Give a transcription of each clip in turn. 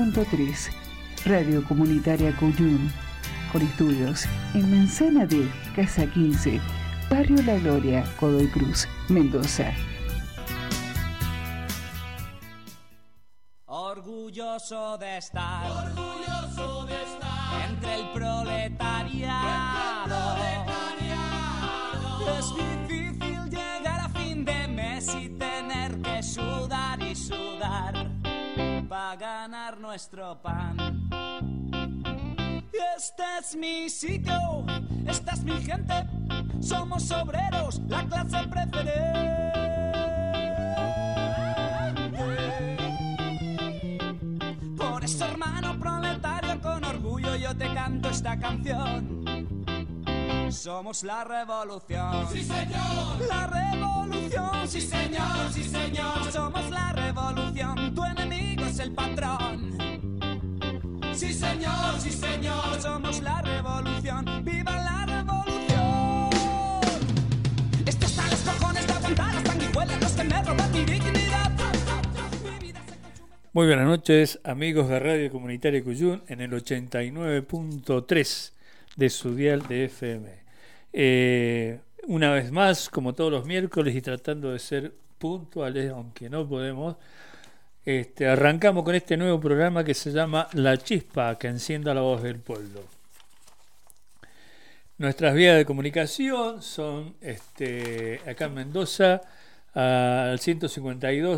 89.3, Radio Comunitaria Cuyum, con estudios en Manzana D, Casa 15, Barrio La Gloria, Godoy Cruz, Mendoza. Orgulloso de estar entre el proletariado. Es difícil llegar a fin de mes y tener que sudar y sudar para ganar nuestro pan. Este es mi sitio, esta es mi gente, somos obreros, la clase preferente. Por eso, hermano proletario, con orgullo yo te canto esta canción. Somos la revolución. ¡Sí, señor! La revolución. ¡Sí, señor! ¡Sí, señor! Somos la revolución. Tu enemigo es el patrón. ¡Sí, señor! ¡Sí, señor! Somos la revolución. ¡Viva la revolución! Esto está a los cojones de aguantar las sanguijuelas, los que me roban mi dignidad. Muy buenas noches, amigos de Radio Comunitaria Cuyum, en el 89.3 de su dial de FM. Una vez más, como todos los miércoles y tratando de ser puntuales, aunque no podemos, arrancamos con este nuevo programa que se llama La Chispa, que encienda la voz del pueblo. Nuestras vías de comunicación son acá en Mendoza al 152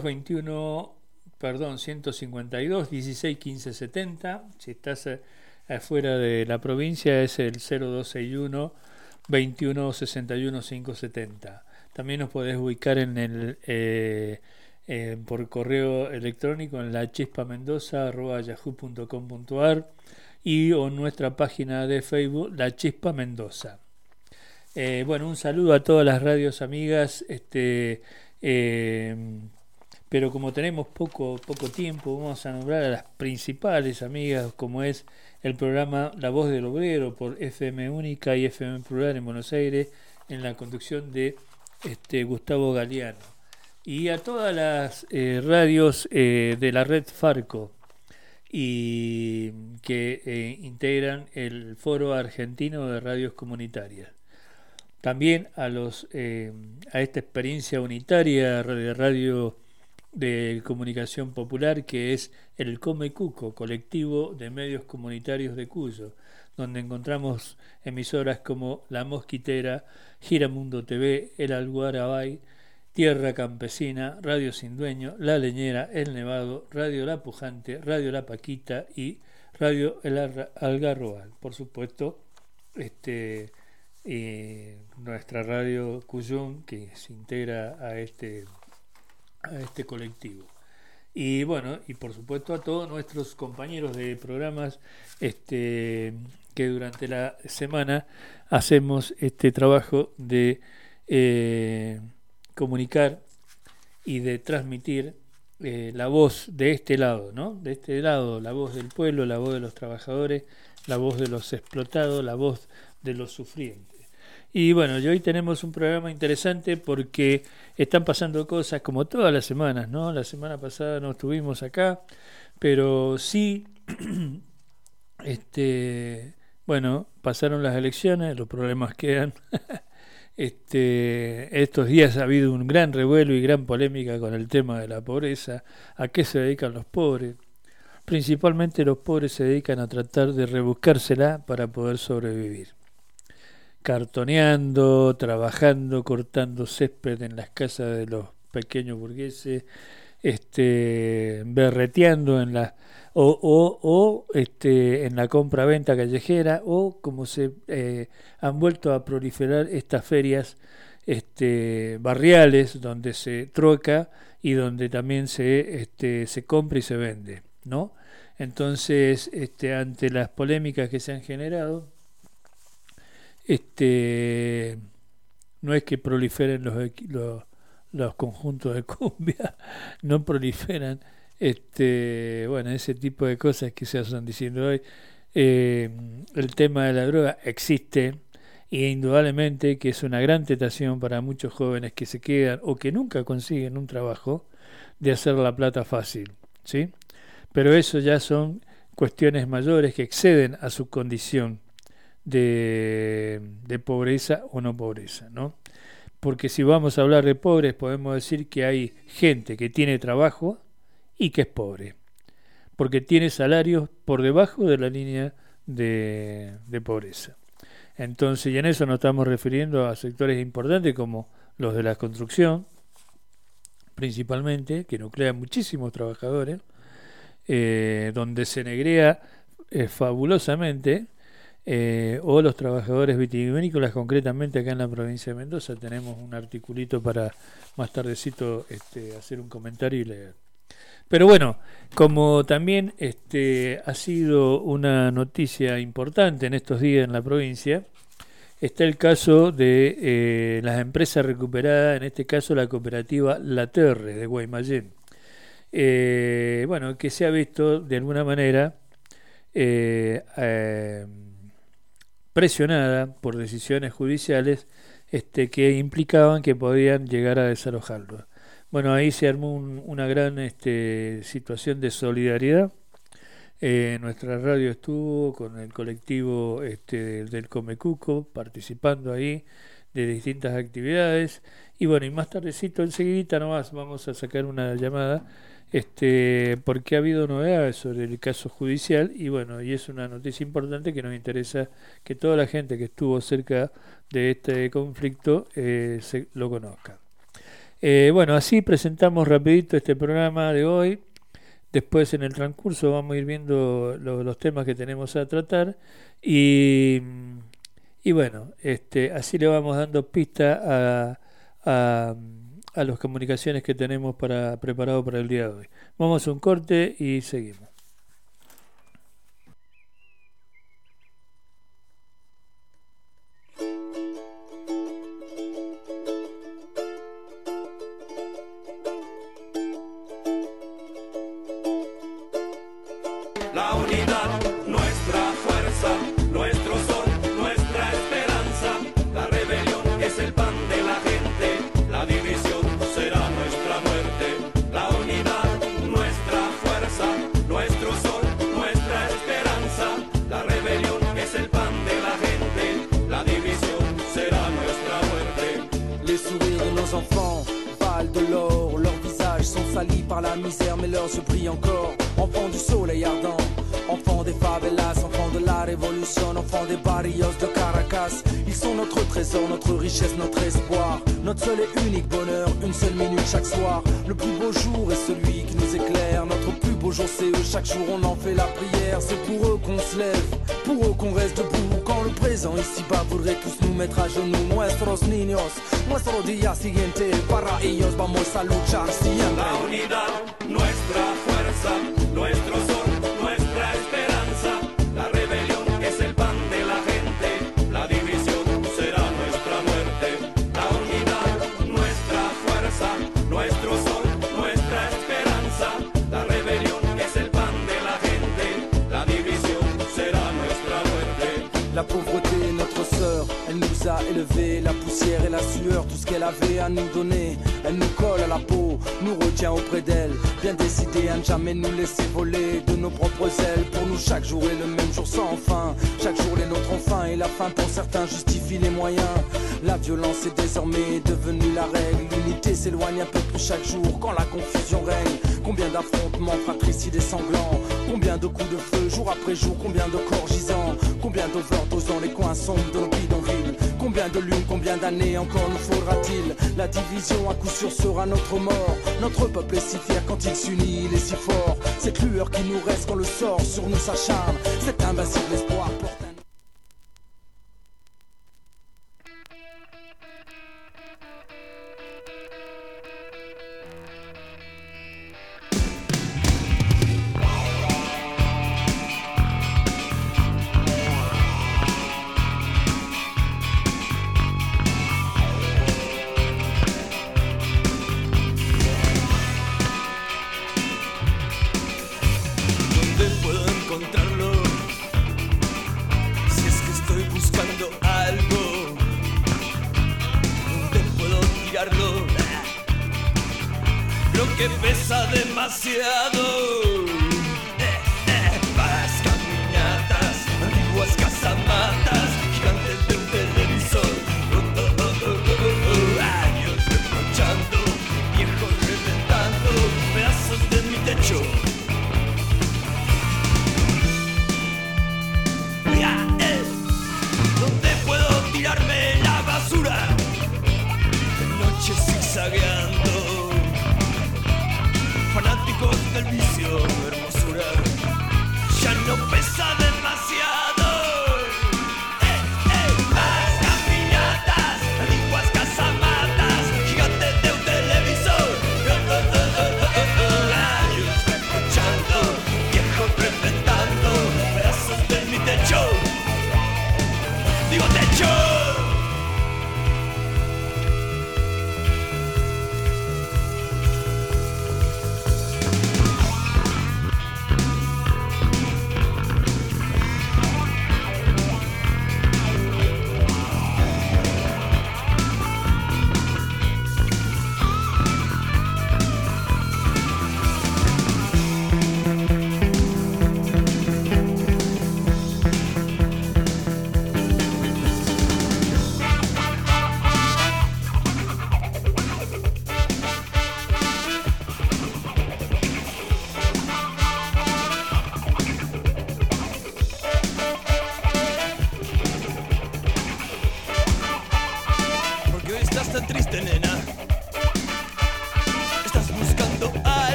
16 15 70. Si estás afuera de la provincia es el 0261 21 61 570. También nos podés ubicar en el por correo electrónico en lachispamendoza@yahoo.com.ar y o nuestra página de Facebook La Chispa Mendoza. Un saludo a todas las radios amigas, pero como tenemos poco tiempo, vamos a nombrar a las principales amigas, como es el programa La Voz del Obrero por FM Única y FM Plural en Buenos Aires, en la conducción de Gustavo Galeano. Y a todas las radios de la red Farco y que integran el Foro Argentino de Radios Comunitarias. También a esta experiencia unitaria de radio de comunicación popular que es el Come Cuco, colectivo de medios comunitarios de Cuyo, donde encontramos emisoras como La Mosquitera, Giramundo TV, El Alguarabay, Tierra Campesina, Radio Sin Dueño, La Leñera, El Nevado, Radio La Pujante, Radio La Paquita y Radio El Algarrobal. Por supuesto, nuestra radio Cuyum, que se integra a este colectivo. Y bueno, y por supuesto a todos nuestros compañeros de programas que durante la semana hacemos este trabajo de comunicar y de transmitir la voz de este lado, ¿no? De este lado, la voz del pueblo, la voz de los trabajadores, la voz de los explotados, la voz de los sufrientes. Y bueno, y hoy tenemos un programa interesante porque están pasando cosas como todas las semanas, ¿no? La semana pasada no estuvimos acá, pero sí, pasaron las elecciones, los problemas quedan. Estos días ha habido un gran revuelo y gran polémica con el tema de la pobreza. ¿A qué se dedican los pobres? Principalmente los pobres se dedican a tratar de rebuscársela para poder sobrevivir. Cartoneando, trabajando, cortando césped en las casas de los pequeños burgueses, berreteando en la en la compra-venta callejera, o como se han vuelto a proliferar estas ferias barriales donde se troca y donde también se compra y se vende, ¿no? Entonces, ante las polémicas que se han generado, no es que proliferen los conjuntos de cumbia, no proliferan ese tipo de cosas que se están diciendo hoy. El tema de la droga existe e indudablemente que es una gran tentación para muchos jóvenes que se quedan o que nunca consiguen un trabajo de hacer la plata fácil, ¿sí? pero eso ya son cuestiones mayores que exceden a su condición de pobreza o no pobreza, ¿no? Porque si vamos a hablar de pobres, podemos decir que hay gente que tiene trabajo y que es pobre, porque tiene salarios por debajo de la línea de pobreza. Entonces, y en eso nos estamos refiriendo a sectores importantes como los de la construcción, principalmente, que nuclean muchísimos trabajadores, donde se negrea fabulosamente, o los trabajadores vitivinícolas, concretamente acá en la provincia de Mendoza. Tenemos un articulito para más tardecito hacer un comentario y leer. Pero bueno, como también ha sido una noticia importante en estos días en la provincia, está el caso de las empresas recuperadas, en este caso la cooperativa La Terre de Guaymallén. Bueno, que se ha visto de alguna manera presionada por decisiones judiciales que implicaban que podían llegar a desalojarlo. Bueno, ahí se armó una gran situación de solidaridad. Nuestra radio estuvo con el colectivo del Comecuco participando ahí de distintas actividades. Y bueno, y más tardecito, enseguidita nomás, vamos a sacar una llamada porque ha habido novedades sobre el caso judicial y bueno, y es una noticia importante que nos interesa que toda la gente que estuvo cerca de este conflicto lo conozca. Bueno, así presentamos rapidito este programa de hoy. Después en el transcurso vamos a ir viendo los temas que tenemos a tratar y bueno, así le vamos dando pista a las comunicaciones que tenemos preparado para el día de hoy. Vamos a un corte y seguimos. La unidad, nuestra fuerza, nuestro sol, nuestra esperanza. La rebelión es el pan de la gente, la división será nuestra muerte. La unidad, nuestra fuerza, nuestro sol, nuestra esperanza. La rebelión es el pan de la gente, la división será nuestra muerte. Les sourires de nos enfants valent de l'or, leurs visages sont salis par la misère mais leurs yeux brillent encore. Enfants du soleil ardent, enfants des favelas, enfants de la révolution, enfants des barrios de Caracas. Ils sont notre trésor, notre richesse, notre espoir, notre seul et unique bonheur, une seule minute chaque soir. Le plus beau jour est celui qui nous éclaire, notre plus beau jour c'est eux, chaque jour on en fait la prière. C'est pour eux qu'on se lève, pour eux qu'on reste debout. Quand le présent ici-bas voudrait tous nous mettre à genoux. Nuestros niños, nuestro día siguiente, para ellos vamos a luchar siempre. La unidad, nuestra fuerza, nuestro sol, nuestra esperanza. La rebelión es el pan de la gente, la división será nuestra muerte. La unidad, nuestra fuerza, nuestro sol, nuestra esperanza. La rebelión es el pan de la gente, la división será nuestra muerte. La pauvreté est notre sœur, elle nous a élevés, la poussière et la sueur, tout ce qu'elle avait à nous donner. Elle nous colle à la peau, nous retient auprès d'elle, bien décidée à ne jamais nous laisser voler de nos propres ailes. Pour nous chaque jour est le même jour sans fin, chaque jour les nôtres ont faim et la faim pour certains justifie les moyens. La violence est désormais devenue la règle, l'unité s'éloigne un peu plus chaque jour quand la confusion règne. Combien d'affrontements fratricides et sanglants, combien de coups de feu jour après jour, combien de corps gisants, combien d'overdoses dans les coins sombres de nos bidonvilles. Combien de lunes, combien d'années encore nous faudra-t-il? La division à coup sûr sera notre mort. Notre peuple est si fier quand il s'unit, il est si fort. Cette lueur qui nous reste quand le sort sur nous s'acharne, cet invincible espoir porte un... Creo que pesa demasiado.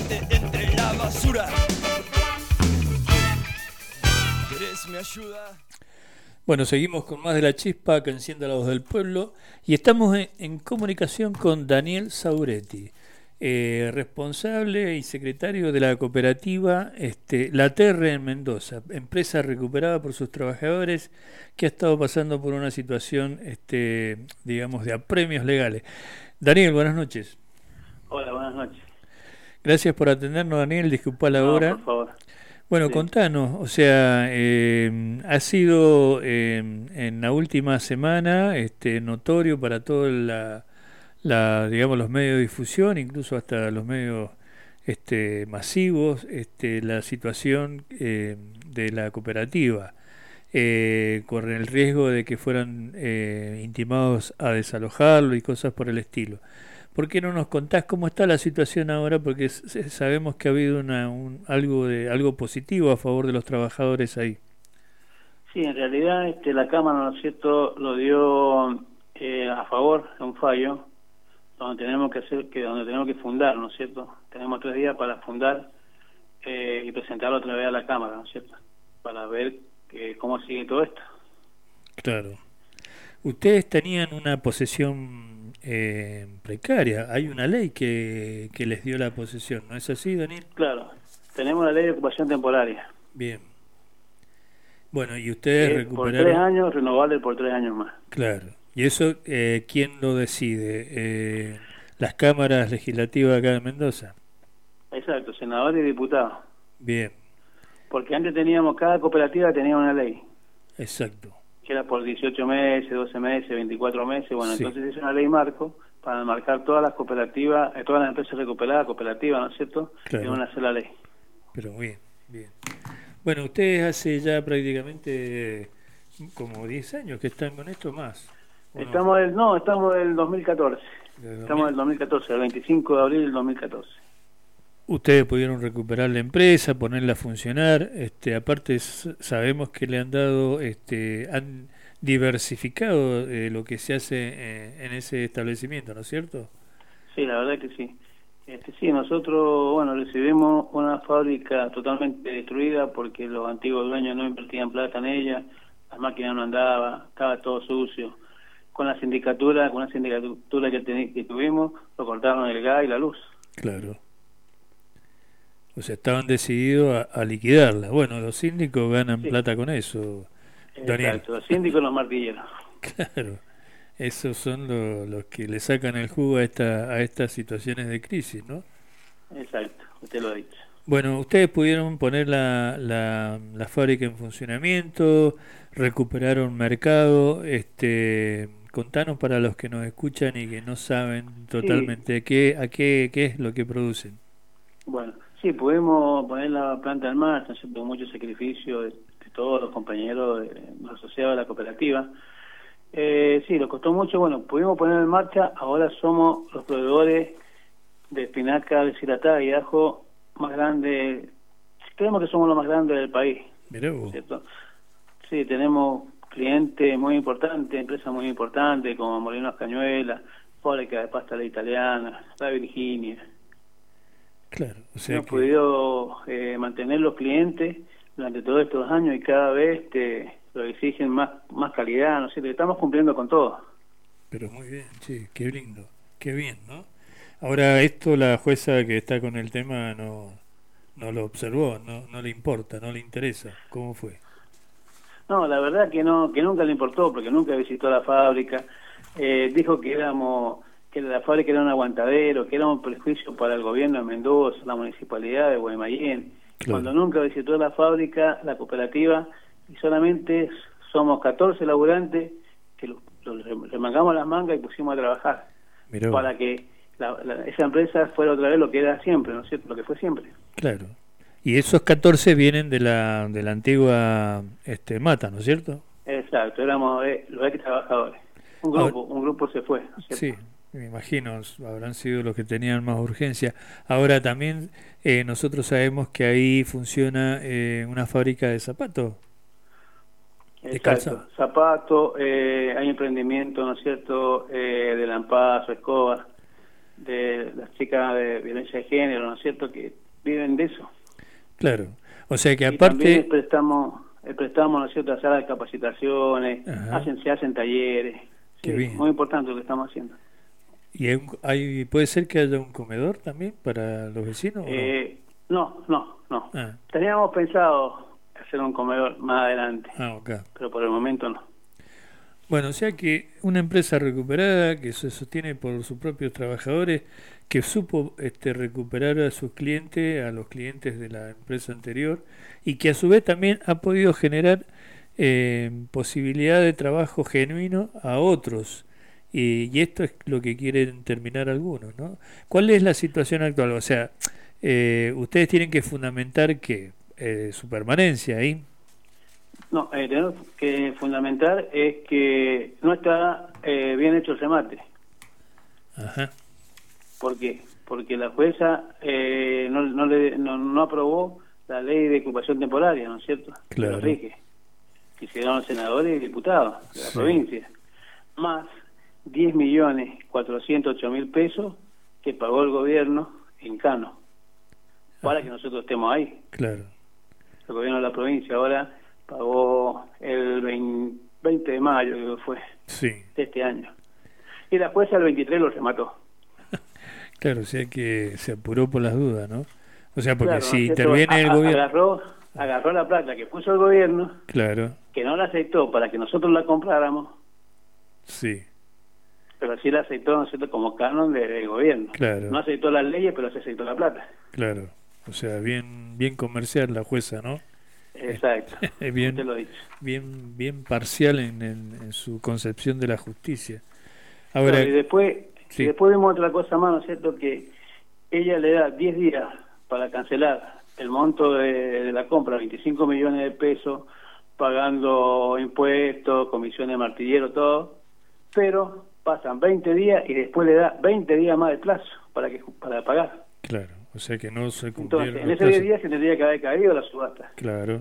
esconde entre la basura. ¿Querés mi ayuda? Bueno, seguimos con más de La Chispa que enciende la voz del pueblo y estamos en comunicación con Daniel Sauretti, responsable y secretario de la cooperativa La Terre en Mendoza, empresa recuperada por sus trabajadores que ha estado pasando por una situación, digamos, de apremios legales. Daniel, buenas noches. Hola, buenas noches. Gracias por atendernos, Daniel, disculpa la hora. Por favor. Bueno, Sí. Contanos, o sea, ha sido en la última semana notorio para toda digamos, los medios de difusión, incluso hasta los medios masivos, la situación de la cooperativa, con el riesgo de que fueran intimados a desalojarlo y cosas por el estilo. ¿Por qué no nos contás cómo está la situación ahora? Porque sabemos que ha habido algo positivo a favor de los trabajadores ahí. Sí, en realidad la Cámara, ¿no es cierto?, lo dio a favor de un fallo donde tenemos que fundar, ¿no es cierto? Tenemos 3 días para fundar y presentarlo otra vez a la Cámara, ¿no es cierto?, para ver cómo sigue todo esto. Claro. Ustedes tenían una posesión precaria. Hay una ley que les dio la posesión, ¿no es así, Daniel? Claro, tenemos la ley de ocupación temporaria. Bien. Bueno, y ustedes recuperaron... Por 3 años, renovable por 3 años más. Claro. ¿Y eso quién lo decide? ¿Las cámaras legislativas acá de Mendoza? Exacto, senadores y diputados. Bien. Porque antes cada cooperativa tenía una ley. Exacto. Que era por 18 meses, 12 meses, 24 meses. Bueno, Sí. Entonces hizo una ley marco para marcar todas las cooperativas, todas las empresas recuperadas, cooperativas, ¿no es cierto?, Claro. en una sola ley. Pero bien, bien. Bueno, ustedes hace ya prácticamente como 10 años que están con esto, más. ¿o no? Estamos del 2014. Estamos del 2014, el 25 de abril del 2014. Ustedes pudieron recuperar la empresa, ponerla a funcionar. Aparte sabemos que le han dado, han diversificado lo que se hace en ese establecimiento, ¿no es cierto? Sí, la verdad que sí. Sí, nosotros, bueno, recibimos una fábrica totalmente destruida porque los antiguos dueños no invertían plata en ella, las máquinas no andaban, estaba todo sucio. Con una sindicatura que tuvimos, lo cortaron el gas y la luz. Claro. O sea, estaban decididos a liquidarla. Bueno, los síndicos ganan plata con eso, Daniel. Exacto, los síndicos y los martilleros. Claro. Esos son los que le sacan el jugo a estas situaciones de crisis, ¿no? Exacto, usted lo ha dicho. Bueno, ustedes pudieron poner la fábrica en funcionamiento, recuperaron mercado. Contanos para los que nos escuchan y que no saben totalmente a qué es lo que producen. Bueno, sí, pudimos poner la planta en marcha, con mucho sacrificio de todos los compañeros de los asociados de la cooperativa. Sí, nos costó mucho. Bueno, pudimos poner en marcha. Ahora somos los proveedores de espinaca deshidratada y ajo más grande. Creemos que somos los más grandes del país. Mirá vos. ¿Cierto? Sí, tenemos clientes muy importantes, empresas muy importantes como Molinos Cañuelas, Fábrica de Pasta la Italiana, La Virginia. Claro, o sea Hemos podido mantener los clientes durante todos estos años y cada vez lo exigen más calidad, ¿no sé? Estamos cumpliendo con todo. Pero muy bien, sí, qué lindo, qué bien, ¿no? Ahora esto la jueza que está con el tema no lo observó, no le importa, no le interesa. ¿Cómo fue? No, la verdad que nunca le importó porque nunca visitó la fábrica. Dijo que la fábrica era un aguantadero, que era un perjuicio para el gobierno de Mendoza, la municipalidad de Guaymallén. Claro. Cuando nunca visitó la fábrica, la cooperativa, y solamente somos 14 laburantes que remangamos las mangas y pusimos a trabajar. Mirá. Para que esa empresa fuera otra vez lo que era siempre, ¿no es cierto? Lo que fue siempre. Claro. Y esos 14 vienen de la antigua Mata, ¿no es cierto? Exacto, éramos los ex trabajadores. Un grupo se fue, ¿no es cierto? Sí, me imagino, habrán sido los que tenían más urgencia. Ahora también nosotros sabemos que ahí funciona una fábrica de zapatos. Exacto, zapatos, hay emprendimiento, ¿no es cierto?, de lampazo, escoba. de las chicas de violencia de género, ¿no es cierto?, que viven de eso. Claro, o sea que Y también aparte... el préstamo, ¿no es cierto?, salas de capacitaciones, Ajá. se hacen talleres. Qué Sí, bien. muy importante lo que estamos haciendo. ¿Y puede ser que haya un comedor también para los vecinos? ¿O no? No. Ah. Teníamos pensado hacer un comedor más adelante, Ok. pero por el momento no. Bueno, o sea que una empresa recuperada que se sostiene por sus propios trabajadores, que supo recuperar a sus clientes, a los clientes de la empresa anterior, y que a su vez también ha podido generar posibilidad de trabajo genuino a otros. Y esto es lo que quieren terminar algunos, ¿no? ¿Cuál es la situación actual? O sea, ustedes tienen que fundamentar que su permanencia ahí. No, tenemos que fundamentar es que no está bien hecho el remate. Ajá. ¿Por qué? Porque la jueza no aprobó la ley de ocupación temporaria, ¿no es cierto? Claro. Que lo rige. Que hicieron los senadores y diputados de la Sí. provincia. Más 10.408.000 pesos que pagó el gobierno en Cano. Para que nosotros estemos ahí. Claro. El gobierno de la provincia ahora pagó el 20 de mayo, creo que fue, Sí. de este año. Y la jueza el 23 lo remató. Claro, o sea que se apuró por las dudas, ¿no? O sea, porque Claro, si ¿no es cierto? interviene el gobierno... Agarró la plata que puso el gobierno, Claro, que no la aceptó para que nosotros la compráramos, sí, pero sí la aceptó, ¿no es cierto?, como canon del gobierno. Claro. No aceptó las leyes, pero se aceptó la plata. claro. O sea, bien comercial la jueza, ¿no? Exacto. Bien, Usted lo ha dicho. bien parcial en su concepción de la justicia. Ahora, Claro, y después vemos otra cosa más, ¿no es cierto?, que ella le da 10 días para cancelar el monto de la compra, 25 millones de pesos, pagando impuestos, comisiones de martillero, todo, pero pasan 20 días y después le da 20 días más de plazo para pagar. claro, o sea que no se cumplieron Entonces, en los esos 10 plazos. días se tendría que haber caído la subasta, Claro,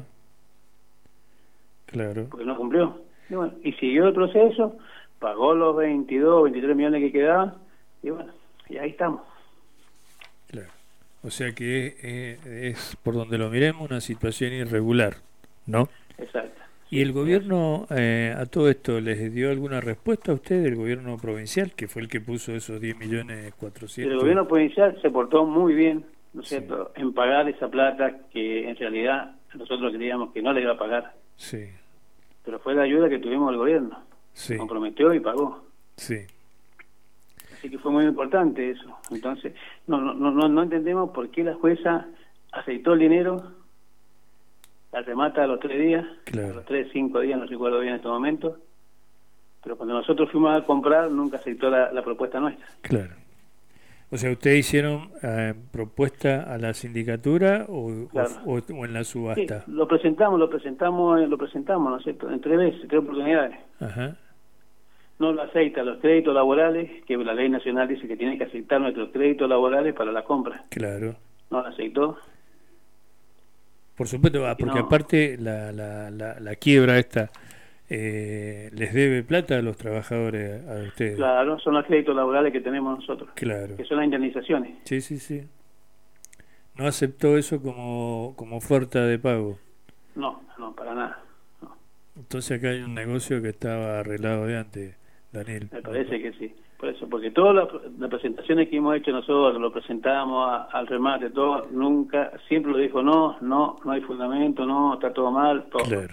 porque no cumplió. Y bueno, y siguió el proceso, pagó los 22, 23 millones que quedaban, y bueno, y ahí estamos. claro. O sea que es, por donde lo miremos, una situación irregular, ¿no? Exacto. ¿Y el gobierno a todo esto les dio alguna respuesta a usted, el gobierno provincial, que fue el que puso esos 10.400.000? El gobierno provincial se portó muy bien, ¿no es Sí. cierto?, en pagar esa plata que en realidad nosotros creíamos que no le iba a pagar, Sí, pero fue la ayuda que tuvimos del gobierno. sí, Se comprometió y pagó. sí. Así que fue muy importante eso. Entonces, no entendemos por qué la jueza aceptó el dinero, la remata a los 3 días, Claro. a los 3, 5 días, no recuerdo bien en este momento, pero cuando nosotros fuimos a comprar nunca aceptó la propuesta nuestra. Claro. O sea, ¿ustedes hicieron propuesta a la sindicatura Claro. o en la Sí, subasta? lo presentamos, ¿no es cierto?, en 3 veces, 3 oportunidades. Ajá, No lo acepta los créditos laborales, que la ley nacional dice que tiene que aceptar nuestros créditos laborales para la compra. claro. No lo aceptó. Por supuesto, porque No. aparte la quiebra esta les debe plata a los trabajadores, a ustedes. Claro, son los créditos laborales que tenemos nosotros, Claro. que son las indemnizaciones. Sí, sí, sí. No aceptó eso como oferta de pago. No, para nada. No, Entonces acá hay un negocio que estaba arreglado de antes, Daniel. me parece que sí. Por eso, porque todas las presentaciones que hemos hecho nosotros, lo presentamos al remate, todo, nunca, siempre lo dijo, no hay fundamento, no, está todo mal, todo. Claro.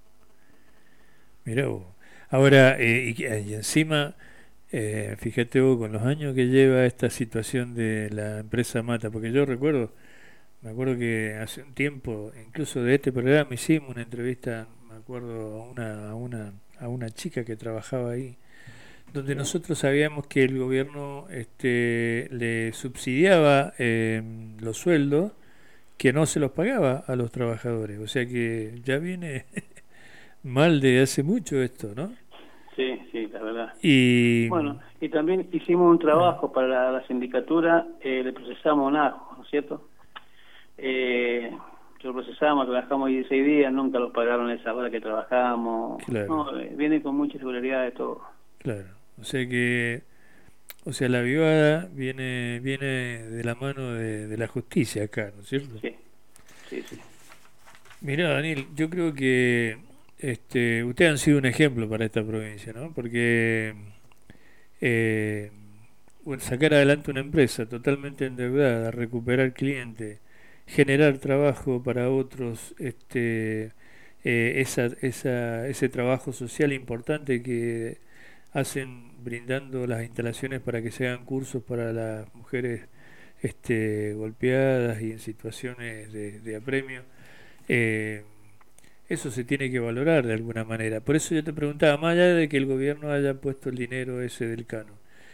Mirá vos. Ahora, y encima, fíjate vos con los años que lleva esta situación de la empresa Mata, porque yo me acuerdo que hace un tiempo, incluso de este programa, hicimos una entrevista, me acuerdo, a una chica que trabajaba ahí, donde nosotros sabíamos que el gobierno le subsidiaba los sueldos, que no se los pagaba a los trabajadores. O sea que ya viene mal de hace mucho esto, ¿no? Sí, la verdad. Y Bueno, y también hicimos un trabajo para la sindicatura, le procesamos un ajo, ¿no es cierto? Lo procesamos, trabajamos 16 días, nunca los pagaron esa hora que trabajamos. Claro. No, viene con mucha irregularidad de todo. claro, o sea que o sea, la avivada viene de la mano de la justicia acá, ¿no es cierto? Sí, sí, sí. Mirá, Daniel, yo creo que ustedes han sido un ejemplo para esta provincia, ¿no? Porque bueno, sacar adelante una empresa totalmente endeudada, recuperar clientes, generar trabajo para otros, ese trabajo social importante que hacen brindando las instalaciones para que se hagan cursos para las mujeres golpeadas y en situaciones de apremio. Eso se tiene que valorar de alguna manera. Por eso yo te preguntaba, más allá de que el gobierno haya puesto el dinero ese del Cano,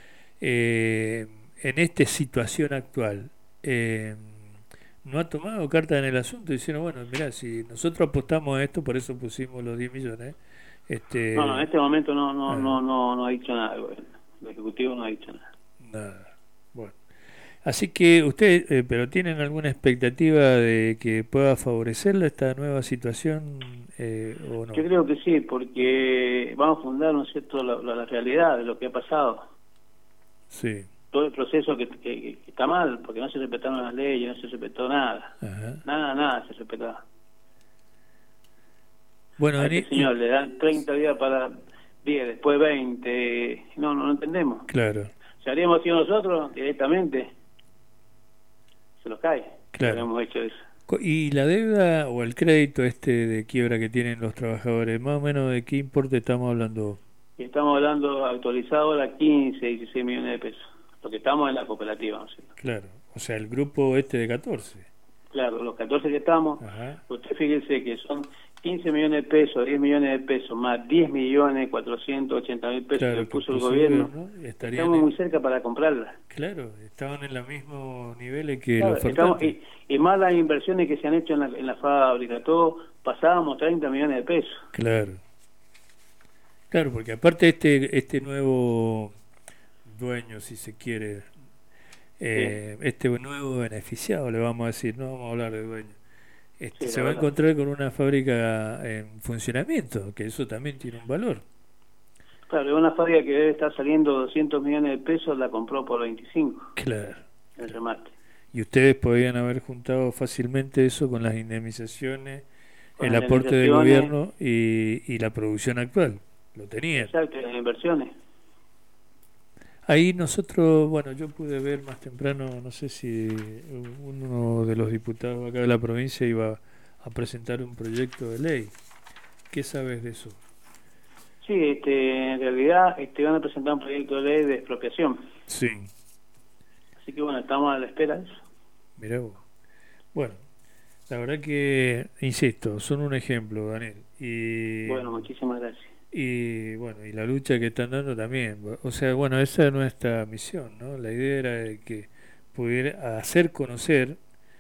en esta situación actual, no ha tomado carta en el asunto diciendo, bueno, mirá, si nosotros apostamos a esto, por eso pusimos los 10 millones. No, en este momento no ha dicho nada el gobierno. El Ejecutivo no ha dicho nada. Nada. Bueno. Así que ustedes, pero ¿tienen alguna expectativa de que pueda favorecerla esta nueva situación o no? Yo creo que sí, porque vamos a fundar, ¿no es cierto?, la realidad de lo que ha pasado. Sí. Todo el proceso que está mal, porque no se respetaron las leyes, no se respetó nada. Ajá. Nada se respetaba. Bueno, a este señor le dan 30 días para 10, después 20. No entendemos. Claro. Si haríamos sido nosotros directamente, se los cae. Claro. Hemos hecho eso. ¿Y la deuda o el crédito de quiebra que tienen los trabajadores, más o menos de qué importe estamos hablando? Estamos hablando actualizado ahora 15, 16 millones de pesos. Lo que estamos en la cooperativa, ¿no? Claro, o sea, el grupo de 14. Claro, los 14 que estamos, ajá, usted fíjese que son 15 millones de pesos, 10 millones de pesos, más 10 millones 480 mil pesos claro, que puso el gobierno. Estamos muy cerca para comprarla. Claro, estaban en los mismos niveles que claro, los ofertantes. Y más las inversiones que se han hecho en la fábrica, todo, pasábamos 30 millones de pesos. Claro. Claro, porque aparte este nuevo dueño, si se quiere, este nuevo beneficiado, le vamos a decir, no vamos a hablar de dueño, se va a encontrar con una fábrica en funcionamiento, que eso también tiene un valor. Claro, es una fábrica que debe estar saliendo 200 millones de pesos, la compró por 25. Claro. El remate. Y ustedes podrían haber juntado fácilmente eso con las indemnizaciones, el aporte del gobierno y la producción actual. Lo tenían. Exacto, las inversiones. Ahí nosotros, bueno, yo pude ver más temprano, no sé si uno de los diputados acá de la provincia iba a presentar un proyecto de ley. ¿Qué sabes de eso? Sí, en realidad van a presentar un proyecto de ley de expropiación. Sí. Así que bueno, estamos a la espera de eso. Mirá vos. Bueno, la verdad que, insisto, son un ejemplo, Daniel. Y bueno, muchísimas gracias. Y bueno, y la lucha que están dando también. O sea, bueno, esa es nuestra misión, ¿no? La idea era de que pudiera hacer conocer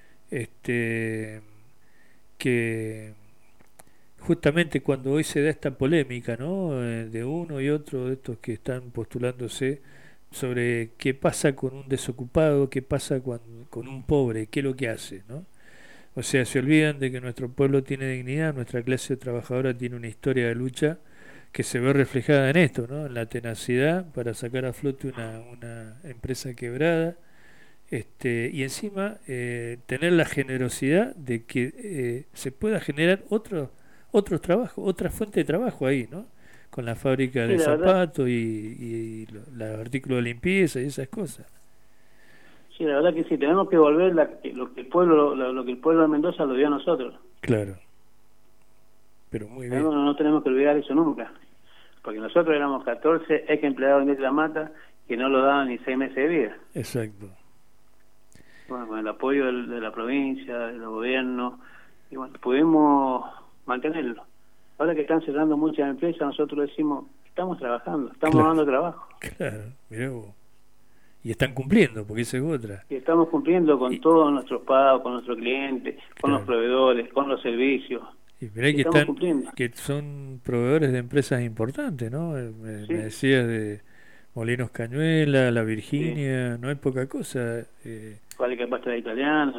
que justamente cuando hoy se da esta polémica, ¿no? De uno y otro de estos que están postulándose sobre qué pasa con un desocupado, qué pasa con un pobre, qué es lo que hace, ¿no? O sea, se olvidan de que nuestro pueblo tiene dignidad, nuestra clase trabajadora tiene una historia de lucha que se ve reflejada en esto, ¿no? En la tenacidad para sacar a flote una empresa quebrada, y encima tener la generosidad de que se pueda generar otro trabajo, otra fuente de trabajo ahí, ¿no? Con la fábrica de zapatos y los artículos de limpieza y esas cosas. Sí, la verdad que sí, tenemos que volver lo que el pueblo de Mendoza lo dio a nosotros. Claro. Pero muy bien. No tenemos que olvidar eso nunca. Porque nosotros éramos 14 ex empleados de la Mata que no lo daban ni 6 meses de vida. Exacto. Bueno, con el apoyo de la provincia, del gobierno, y bueno, pudimos mantenerlo. Ahora que están cerrando muchas empresas, nosotros decimos, estamos trabajando, estamos dando trabajo. Claro, mirá vos. Y están cumpliendo, porque esa es otra. Y estamos cumpliendo con todos nuestros pagos, con nuestros clientes, con los proveedores, con los servicios. Y mirá que son proveedores de empresas importantes, ¿no? Me decías de Molinos Cañuela, La Virginia, no es poca cosa. Fábrica de pasta italiana,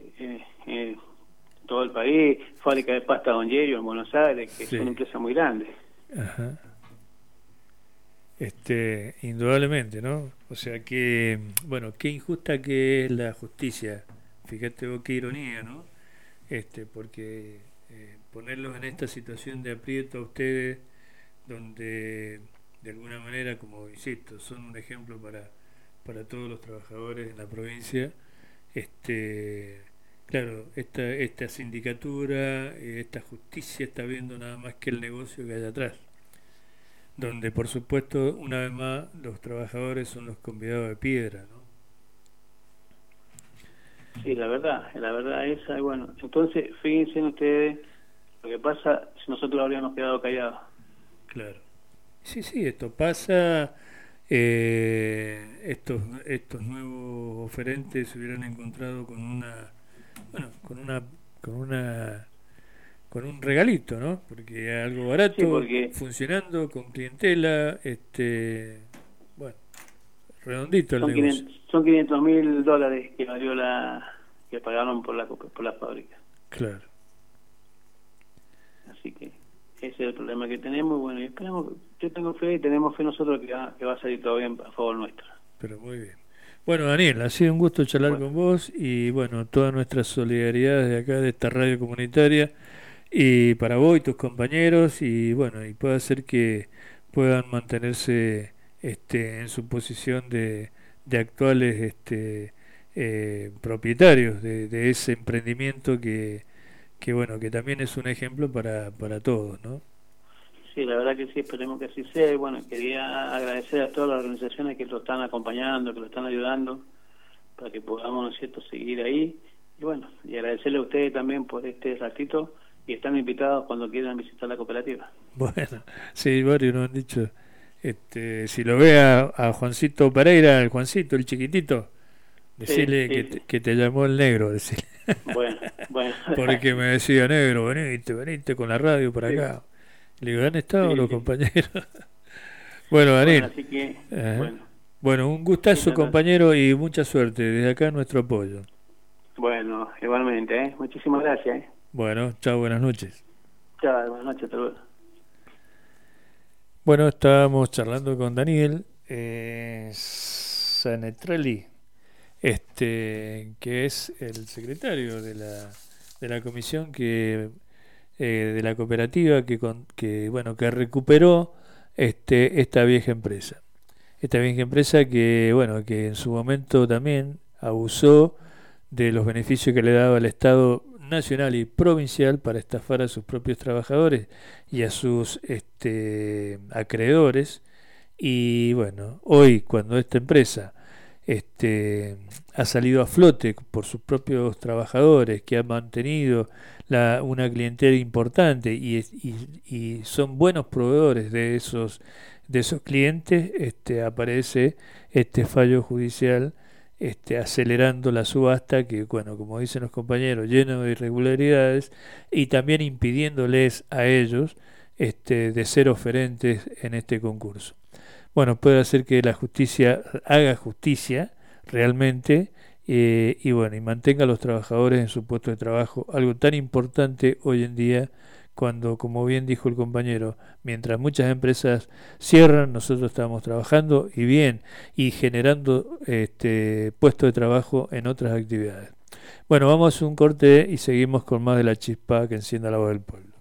todo el país, fábrica de pasta Don Yerio en Buenos Aires, que son empresas muy grandes. Ajá. Indudablemente, ¿no? O sea que, bueno, qué injusta que es la justicia. Fíjate vos qué ironía, ¿no? Porque ponerlos en esta situación de aprieto a ustedes, donde de alguna manera, como insisto, son un ejemplo para todos los trabajadores en la provincia. Claro, esta sindicatura, esta justicia está viendo nada más que el negocio que hay atrás, donde por supuesto una vez más los trabajadores son los convidados de piedra, ¿no? Sí, la verdad esa, y bueno, entonces fíjense ustedes lo que pasa si nosotros habríamos quedado callados. Claro. Sí, esto pasa, estos nuevos oferentes se hubieran encontrado con un regalito, ¿no? Porque algo barato, sí, porque funcionando, con clientela, bueno, redondito el negocio. Son $500,000 que valió que pagaron por la fábrica. Claro. Así que ese es el problema que tenemos, y bueno, esperamos, yo tengo fe y tenemos fe nosotros que va a salir todo bien a favor nuestro. Pero muy bien. Bueno, Daniel, ha sido un gusto charlar con vos, y bueno, toda nuestra solidaridad de acá, de esta radio comunitaria, y para vos y tus compañeros, y bueno, y puede hacer que puedan mantenerse en su posición de actuales propietarios de ese emprendimiento que bueno, que también es un ejemplo para todos, ¿no? Sí, la verdad que sí, esperemos que así sea. Y bueno, quería agradecer a todas las organizaciones que lo están acompañando, que lo están ayudando, para que podamos, ¿no es cierto?, seguir ahí. Y bueno, y agradecerle a ustedes también por este ratito, y están invitados cuando quieran visitar la cooperativa. Bueno, sí, varios nos han dicho, si lo ve a Juancito Pereira, el Juancito, el chiquitito, decirle sí. Que te llamó el negro, decirle. Bueno. Porque me decía, negro, venite con la radio para acá. Le digo, ¿han estado los compañeros? Bueno, Daniel. Así que, bueno, un gustazo, compañero, y mucha suerte. Desde acá nuestro apoyo. Bueno, igualmente, muchísimas gracias. Bueno, chao, buenas noches. Chao, buenas noches, hasta luego. Bueno, estábamos charlando con Daniel Sanetrelli, que es el secretario de la comisión de la cooperativa que recuperó esta vieja empresa que en su momento también abusó de los beneficios que le daba el Estado nacional y provincial para estafar a sus propios trabajadores y a sus acreedores. Y bueno, hoy cuando esta empresa ha salido a flote por sus propios trabajadores, que ha mantenido una clientela importante y son buenos proveedores de esos clientes, aparece este fallo judicial acelerando la subasta, que bueno, como dicen los compañeros, lleno de irregularidades, y también impidiéndoles a ellos de ser oferentes en este concurso. Bueno, puede hacer que la justicia haga justicia realmente, y mantenga a los trabajadores en su puesto de trabajo, algo tan importante hoy en día, cuando, como bien dijo el compañero, mientras muchas empresas cierran, nosotros estamos trabajando y generando puestos de trabajo en otras actividades. Bueno, vamos a un corte y seguimos con más de La Chispa que encienda la voz del pueblo.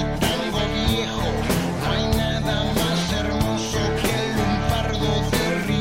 Hermoso que el lunfardo de Río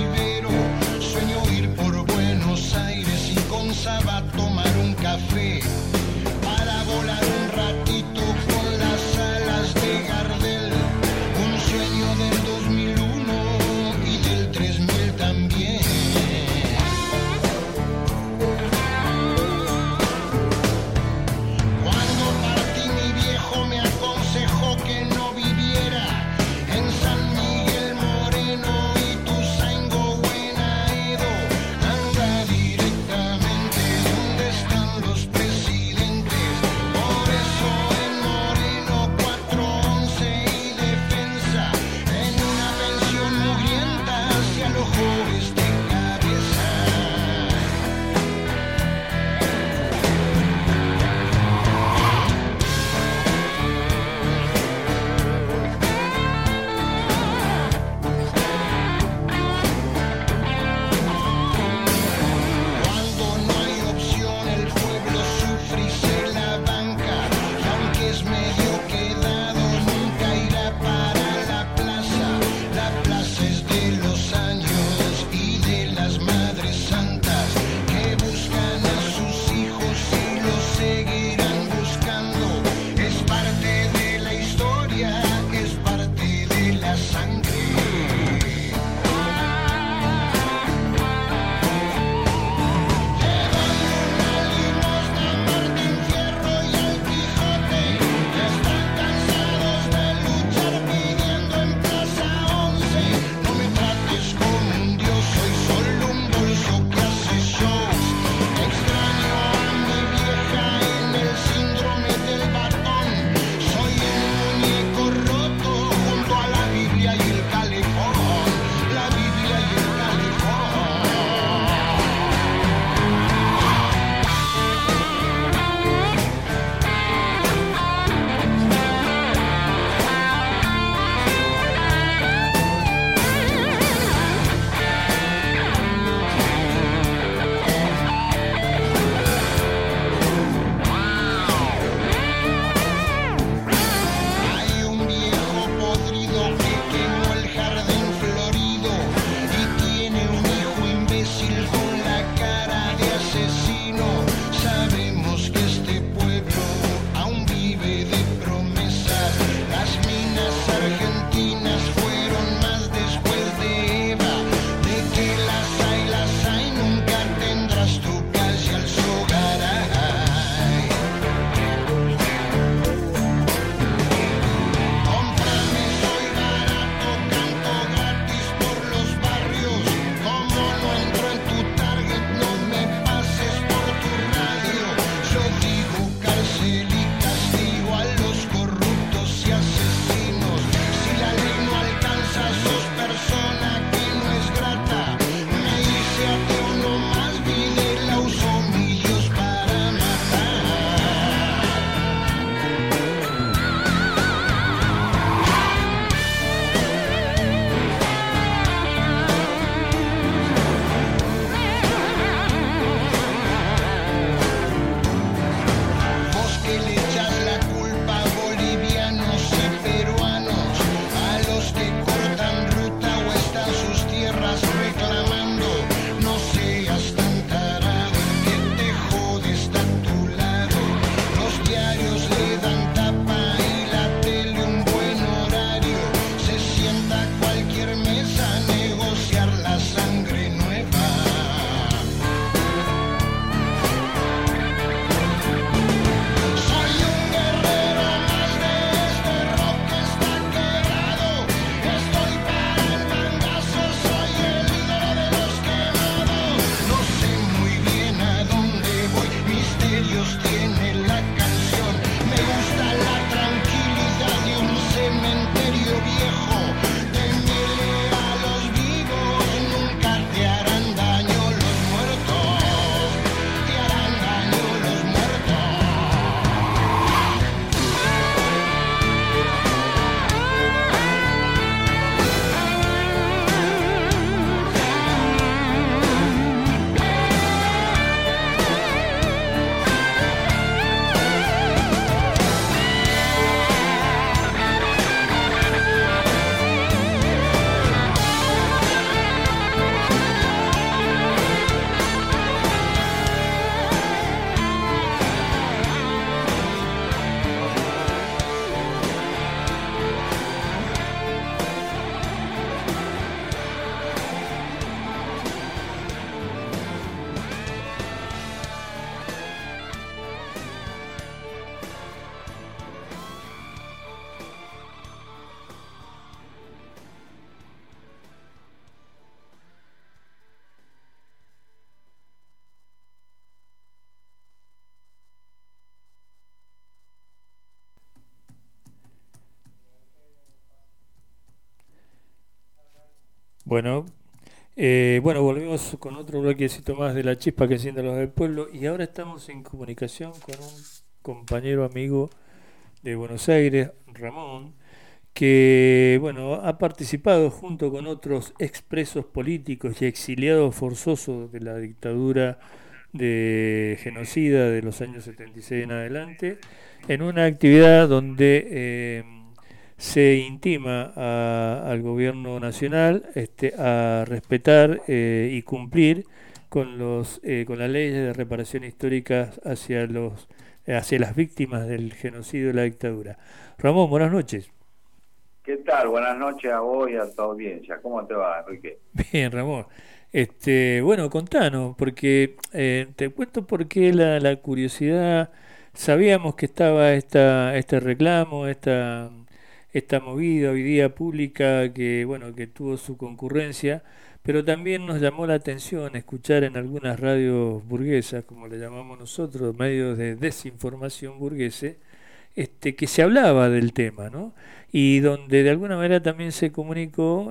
Bueno, volvemos con otro bloquecito más de la chispa que enciende los del pueblo y ahora estamos en comunicación con un compañero amigo de Buenos Aires, Ramón, que ha participado junto con otros expresos políticos y exiliados forzosos de la dictadura de genocida de los años 76 en adelante, en una actividad donde se intima al gobierno nacional a respetar y cumplir con con las leyes de reparación histórica hacia las víctimas del genocidio de la dictadura. Ramón, buenas noches. ¿Qué tal? Buenas noches a vos y a tu audiencia. ¿Cómo te va, Enrique? Bien, Ramón. Contanos, porque te cuento por qué la curiosidad. Sabíamos que estaba este reclamo, esta movida hoy día pública que tuvo su concurrencia, pero también nos llamó la atención escuchar en algunas radios burguesas, como le llamamos nosotros, medios de desinformación burguese, que se hablaba del tema, ¿no? Y donde de alguna manera también se comunicó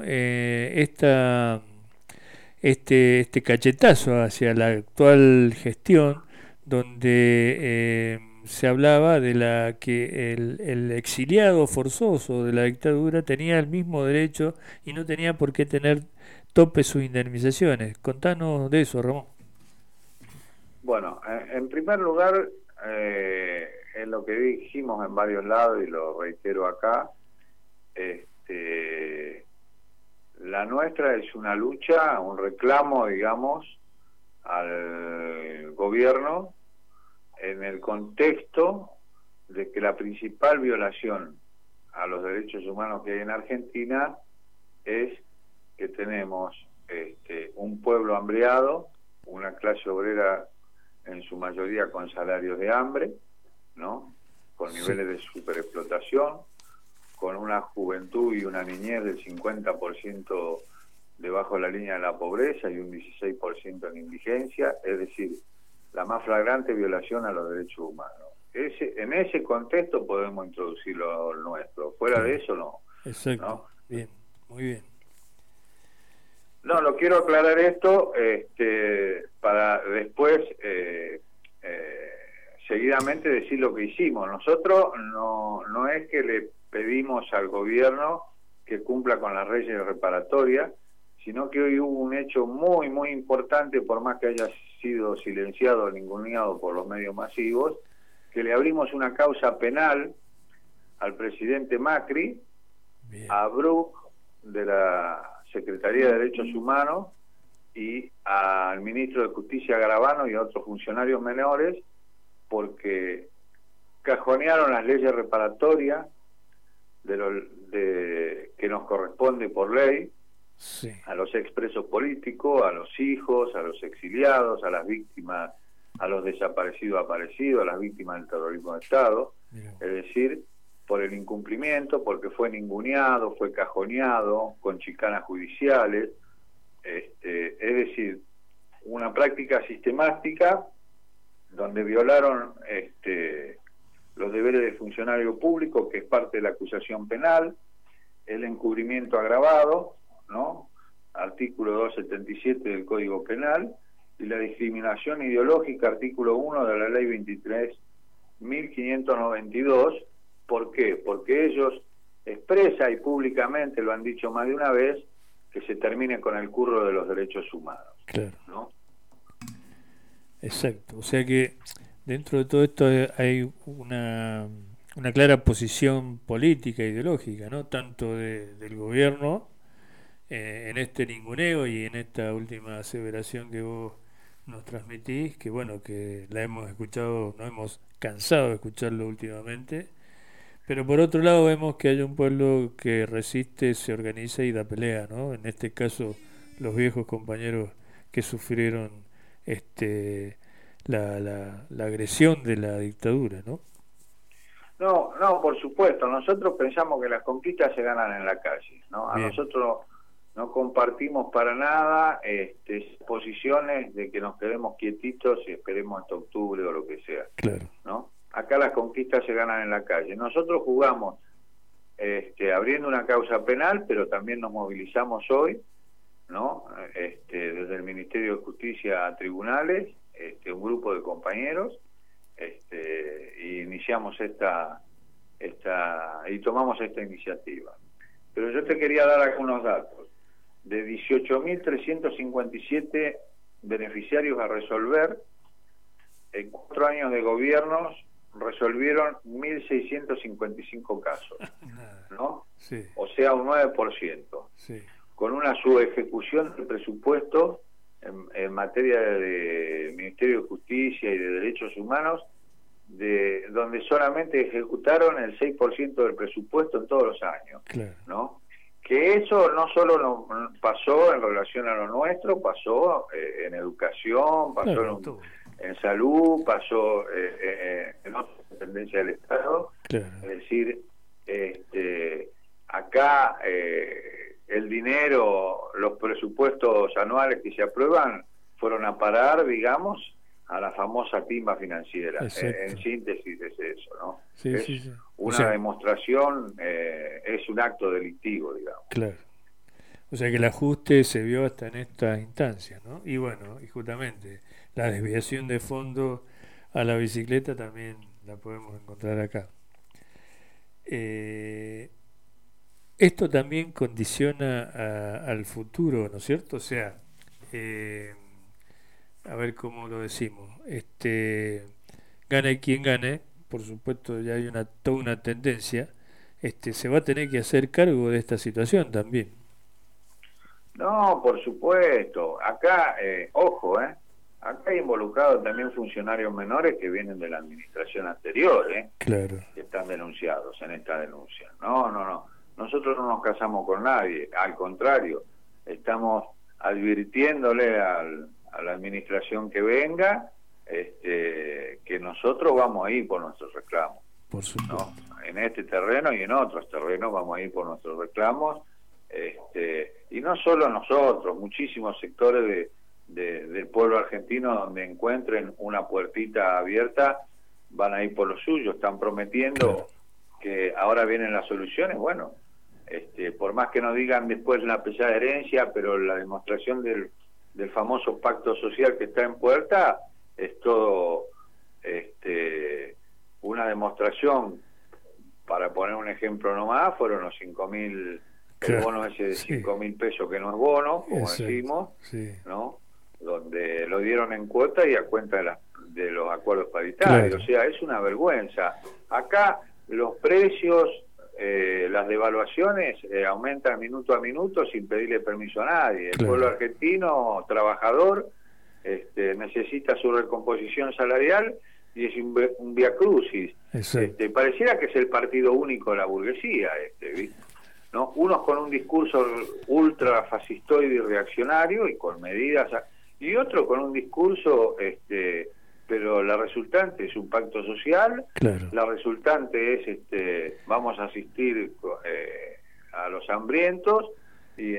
este cachetazo hacia la actual gestión, donde se hablaba de que el exiliado forzoso de la dictadura tenía el mismo derecho y no tenía por qué tener tope sus indemnizaciones. Contanos de eso, Ramón. Bueno, en primer lugar, es lo que dijimos en varios lados y lo reitero acá, la nuestra es una lucha, un reclamo, digamos, al gobierno en el contexto de que la principal violación a los derechos humanos que hay en Argentina es que tenemos un pueblo hambriado, una clase obrera en su mayoría con salarios de hambre, ¿no? Con niveles de superexplotación, con una juventud y una niñez del 50% debajo de la línea de la pobreza y un 16% en indigencia, es decir, la más flagrante violación a los derechos humanos. En ese contexto podemos introducir lo nuestro, fuera de eso no. Exacto, ¿no? Bien, muy bien. No, lo quiero aclarar esto para después seguidamente decir lo que hicimos. Nosotros no es que le pedimos al gobierno que cumpla con las leyes reparatorias, sino que hoy hubo un hecho muy, muy importante, por más que haya sido silenciado o ninguneado por los medios masivos, que le abrimos una causa penal al presidente Macri, Bien. a Bruch de la Secretaría de Derechos Humanos y al ministro de Justicia Garabano y a otros funcionarios menores, porque cajonearon las leyes reparatorias que nos corresponde por ley, Sí. a los expresos políticos, a los hijos, a los exiliados, a las víctimas, a los desaparecidos aparecidos, a las víctimas del terrorismo de Estado, Bien. es decir, por el incumplimiento, porque fue ninguneado, fue cajoneado, con chicanas judiciales, es decir, una práctica sistemática donde violaron los deberes de funcionario público, que es parte de la acusación penal, el encubrimiento agravado, ¿no? Artículo 277 del Código Penal, y la discriminación ideológica, artículo 1 de la Ley 23.592. ¿Por qué? Porque ellos expresa y públicamente lo han dicho más de una vez, que se termine con el curro de los derechos humanos. Claro. ¿No? Exacto. O sea que dentro de todo esto hay una clara posición política e ideológica, ¿no? Tanto del gobierno en este ninguneo y en esta última aseveración que vos nos transmitís, que que la hemos escuchado, no hemos cansado de escucharlo últimamente, pero por otro lado vemos que hay un pueblo que resiste, se organiza y da pelea, ¿no? En este caso los viejos compañeros que sufrieron la agresión de la dictadura, ¿no? No, por supuesto. Nosotros pensamos que las conquistas se ganan en la calle, ¿no? A Bien. nosotros no compartimos para nada posiciones de que nos quedemos quietitos y esperemos hasta octubre o lo que sea, Claro. ¿no? Acá las conquistas se ganan en la calle. Nosotros jugamos abriendo una causa penal, pero también nos movilizamos hoy ¿no? Desde el Ministerio de Justicia a tribunales, un grupo de compañeros, y iniciamos y tomamos esta iniciativa. Pero yo te quería dar algunos datos. De 18.357 beneficiarios a resolver, en 4 años de gobiernos resolvieron 1.655 casos, ¿no? Sí. O sea, un 9%. Sí. Con una subejecución del presupuesto en materia de Ministerio de Justicia y de Derechos Humanos, donde solamente ejecutaron el 6% del presupuesto en todos los años, claro, ¿no? Que eso no solo no pasó en relación a lo nuestro, pasó en educación, pasó claro, en salud, pasó en otras dependencias del Estado. Claro. Es decir, acá el dinero, los presupuestos anuales que se aprueban fueron a parar, digamos, a la famosa timba financiera. En síntesis es eso, ¿no? Sí, es sí. una demostración, es un acto delictivo, digamos. Claro. O sea que el ajuste se vio hasta en esta instancia, ¿no? Y bueno, y justamente la desviación de fondos a la bicicleta también la podemos encontrar acá. Esto también condiciona al futuro, ¿no es cierto? O sea, a ver cómo lo decimos, gane quien gane, por supuesto ya hay toda una tendencia, se va a tener que hacer cargo de esta situación también. No, por supuesto, acá, ojo, acá hay involucrados también funcionarios menores que vienen de la administración anterior, claro, que están denunciados en esta denuncia. No, nosotros no nos casamos con nadie, al contrario, estamos advirtiéndole a la administración que venga, que nosotros vamos a ir por nuestros reclamos. Por supuesto. ¿No? En este terreno y en otros terrenos vamos a ir por nuestros reclamos, y no solo nosotros, muchísimos sectores del pueblo argentino donde encuentren una puertita abierta van a ir por lo suyo, están prometiendo, claro, que ahora vienen las soluciones. Bueno, por más que nos digan después la pesada herencia, pero la demostración del famoso pacto social que está en puerta es todo una demostración. Para poner un ejemplo nomás, fueron los 5.000, claro, el bono ese de 5.000 pesos que no es bono, como decimos, ¿no? Donde lo dieron en cuota y a cuenta de los acuerdos paritarios, claro. O sea, es una vergüenza. Acá los precios, las devaluaciones aumentan minuto a minuto sin pedirle permiso a nadie. El pueblo argentino trabajador necesita su recomposición salarial y es un viacrucis. Pareciera que es el partido único de la burguesía, ¿viste? ¿No? Unos con un discurso ultra fascistoide y reaccionario y con medidas, y otros con un discurso, pero la resultante es un pacto social, claro, la resultante es vamos a asistir a los hambrientos, y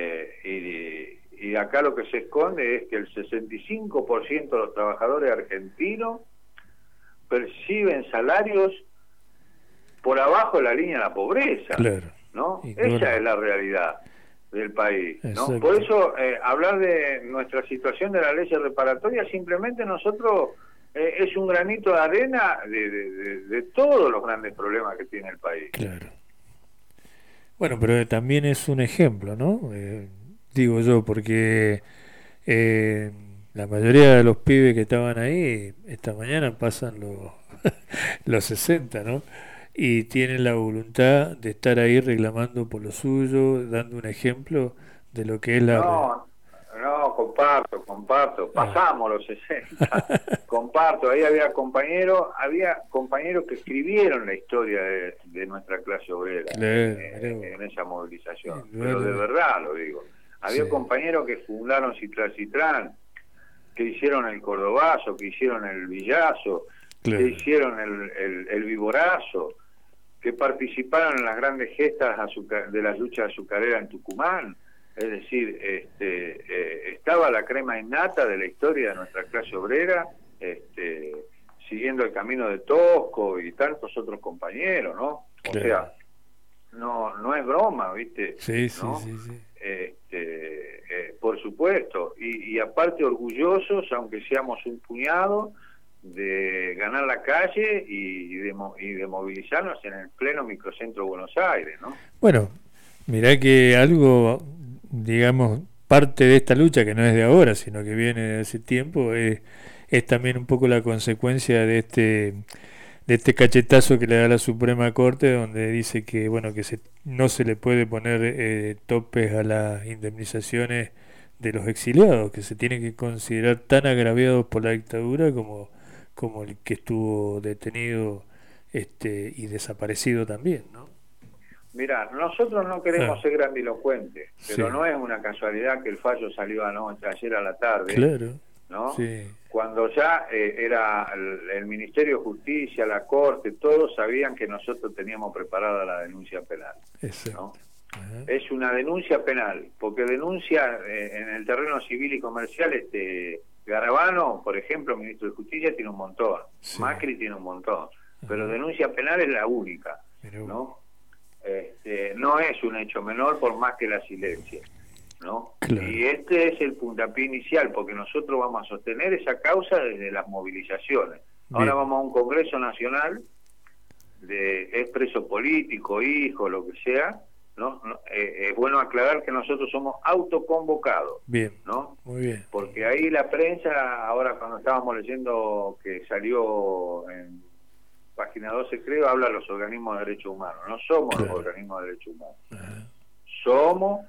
acá lo que se esconde es que el 65% de los trabajadores argentinos perciben salarios por abajo de la línea de la pobreza, claro, ¿no? Esa es la realidad del país, ¿no? Por eso hablar de nuestra situación de la ley reparatoria, simplemente nosotros es un granito de arena de todos los grandes problemas que tiene el país. Claro. Bueno, pero también es un ejemplo, ¿no? Digo yo, porque la mayoría de los pibes que estaban ahí esta mañana pasan los 60, ¿no? Y tienen la voluntad de estar ahí reclamando por lo suyo, dando un ejemplo de lo que es la... No, comparto, pasamos los 60, comparto, ahí había compañeros que escribieron la historia de nuestra clase obrera, en esa movilización, pero de verdad lo digo, había compañeros que fundaron Citrán, que hicieron el Cordobazo, que hicieron el Villazo, que hicieron el Viborazo, que participaron en las grandes gestas de las luchas azucareras en Tucumán. Es decir, estaba la crema innata de la historia de nuestra clase obrera, siguiendo el camino de Tosco y tantos otros compañeros, ¿no? O sea, no es broma, ¿viste? Sí. supuesto, y aparte orgullosos, aunque seamos un puñado, de ganar la calle y de movilizarnos en el pleno microcentro de Buenos Aires, ¿no? Bueno, mirá que algo, digamos, parte de esta lucha, que no es de ahora, sino que viene de hace tiempo, es también un poco la consecuencia de este cachetazo que le da la Suprema Corte, donde dice que bueno, que no se le puede poner topes a las indemnizaciones de los exiliados, que se tienen que considerar tan agraviados por la dictadura como el que estuvo detenido y desaparecido también, ¿no? Mirá, nosotros no queremos ser grandilocuentes, pero sí, no es una casualidad que el fallo salió ayer a la tarde, claro, ¿no? Sí. Cuando ya era el Ministerio de Justicia, la Corte, todos sabían que nosotros teníamos preparada la denuncia penal, Exacto. ¿no? Es una denuncia penal, porque denuncia en el terreno civil y comercial, Garabano, por ejemplo, ministro de Justicia, tiene un montón, Sí. Macri tiene un montón, pero denuncia penal es la única, Mirá. ¿no? No es un hecho menor por más que la silencia, ¿no? Claro. Y este es el puntapié inicial, porque nosotros vamos a sostener esa causa desde las movilizaciones. Ahora Bien. vamos a un Congreso Nacional de expreso político, hijo, lo que sea, ¿no? Es bueno aclarar que nosotros somos autoconvocados, Bien, ¿no? muy bien. Porque ahí la prensa, ahora cuando estábamos leyendo que salió en página 12, creo, habla de los organismos de derechos humanos. No somos Claro. los organismos de derechos humanos. Ajá. Somos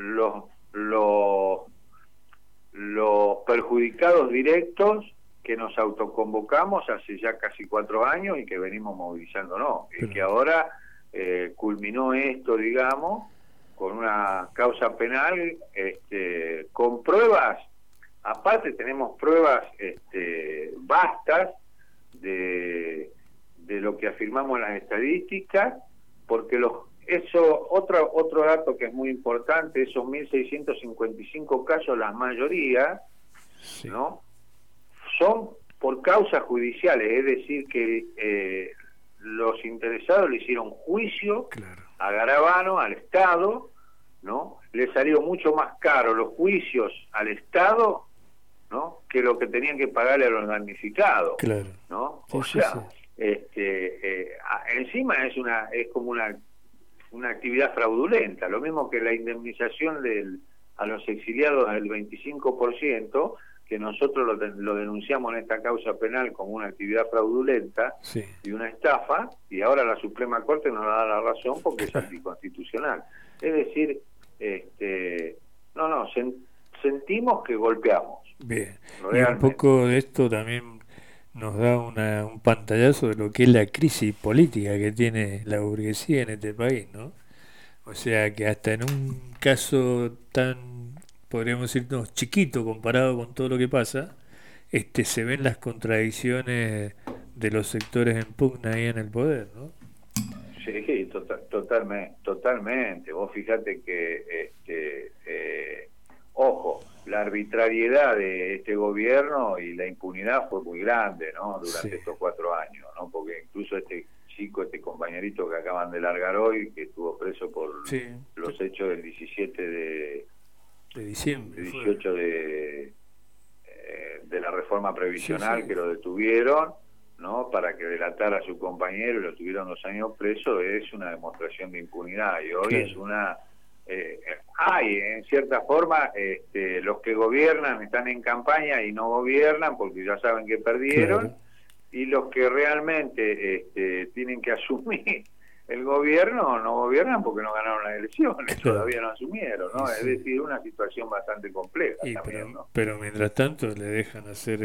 los perjudicados directos que nos autoconvocamos hace ya casi 4 años y que venimos movilizándonos. Claro. Y que ahora culminó esto, digamos, con una causa penal con pruebas. Aparte tenemos pruebas vastas de lo que afirmamos en las estadísticas, porque otro dato que es muy importante, esos 1.655 casos, la mayoría, Sí. ¿no?, son por causas judiciales, es decir, que los interesados le hicieron juicio Claro. a Garabano, al Estado, ¿no? Le salió mucho más caro los juicios al Estado, ¿no?, que lo que tenían que pagarle a los damnificados, Claro. ¿no? Sí, O sí, sea, sí. encima es como una actividad fraudulenta, lo mismo que la indemnización a los exiliados del 25%, que nosotros lo denunciamos en esta causa penal como una actividad fraudulenta Sí. y una estafa, y ahora la Suprema Corte nos da la razón porque es anticonstitucional. Es decir, sentimos que golpeamos. Bien. Y un Realmente. poco de esto también nos da un pantallazo de lo que es la crisis política que tiene la burguesía en este país, ¿no? O sea que hasta en un caso tan, podríamos decirnos, chiquito comparado con todo lo que pasa, se ven las contradicciones de los sectores en pugna ahí en el poder, ¿no? Sí, totalmente. Vos fíjate que, ojo, la arbitrariedad de este gobierno y la impunidad fue muy grande, ¿no?, durante Sí. estos 4 años, ¿no? Porque incluso este compañerito que acaban de largar hoy, que estuvo preso por Sí. los hechos del 17 de diciembre. 18 de la reforma previsional, Sí, sí. que lo detuvieron, ¿no?, para que delatara a su compañero y lo tuvieron 2 años preso, es una demostración de impunidad. Y hoy Claro. es una... hay, en cierta forma, los que gobiernan están en campaña y no gobiernan porque ya saben que perdieron, Claro. y los que realmente tienen que asumir el gobierno no gobiernan porque no ganaron las elecciones, Claro. todavía no asumieron, ¿no? Sí. Es decir, una situación bastante compleja Y también, ¿no? pero mientras tanto le dejan hacer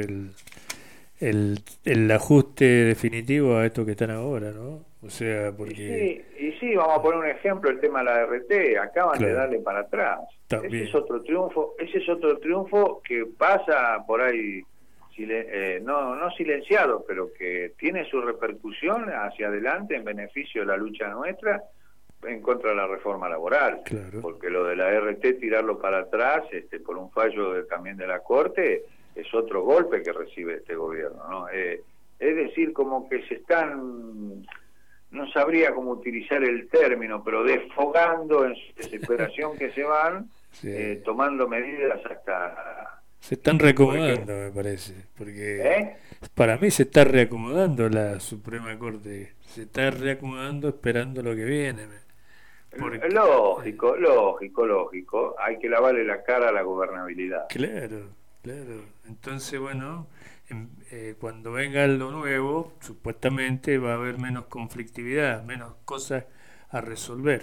el ajuste definitivo a esto que están ahora, ¿no? O sea, porque... Y sí, vamos a poner un ejemplo, el tema de la RT, acaban Claro. de darle para atrás. También. Ese es otro triunfo que pasa por ahí, no silenciado, pero que tiene su repercusión hacia adelante en beneficio de la lucha nuestra en contra de la reforma laboral. Claro. Porque lo de la RT, tirarlo para atrás, por un fallo también de la Corte, es otro golpe que recibe este gobierno, ¿no? Es decir, como que se están, no sabría cómo utilizar el término, pero desfogando en su desesperación que se van, Sí. tomando medidas hasta... Se están reacomodando, me parece, porque ¿Eh? para mí se está reacomodando la Suprema Corte, se está reacomodando esperando lo que viene. Porque, Lógico. Hay que lavarle la cara a la gobernabilidad. claro. Entonces, bueno, cuando venga lo nuevo, supuestamente va a haber menos conflictividad, menos cosas a resolver.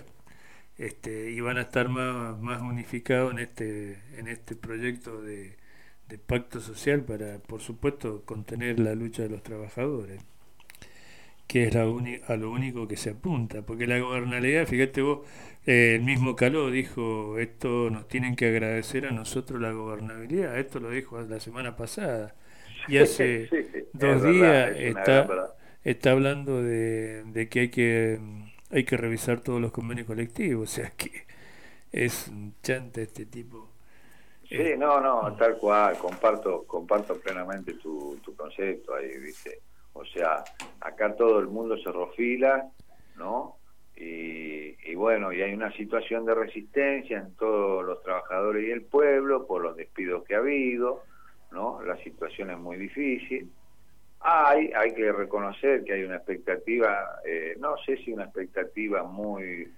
Y van a estar más unificados en este proyecto de pacto social para, por supuesto, contener la lucha de los trabajadores, que es a lo único que se apunta, porque la gobernabilidad, fíjate vos, el mismo Caló dijo, esto nos tienen que agradecer a nosotros la gobernabilidad, esto lo dijo la semana pasada, y hace Sí, 2 días está hablando de que hay que revisar todos los convenios colectivos, o sea que es un chanta este tipo. Sí, tal cual, comparto plenamente tu concepto ahí, ¿viste? O sea, acá todo el mundo se refila, ¿no? Y bueno, y hay una situación de resistencia en todos los trabajadores y el pueblo por los despidos que ha habido, ¿no? La situación es muy difícil. Hay que reconocer que hay una expectativa, no sé si una expectativa muy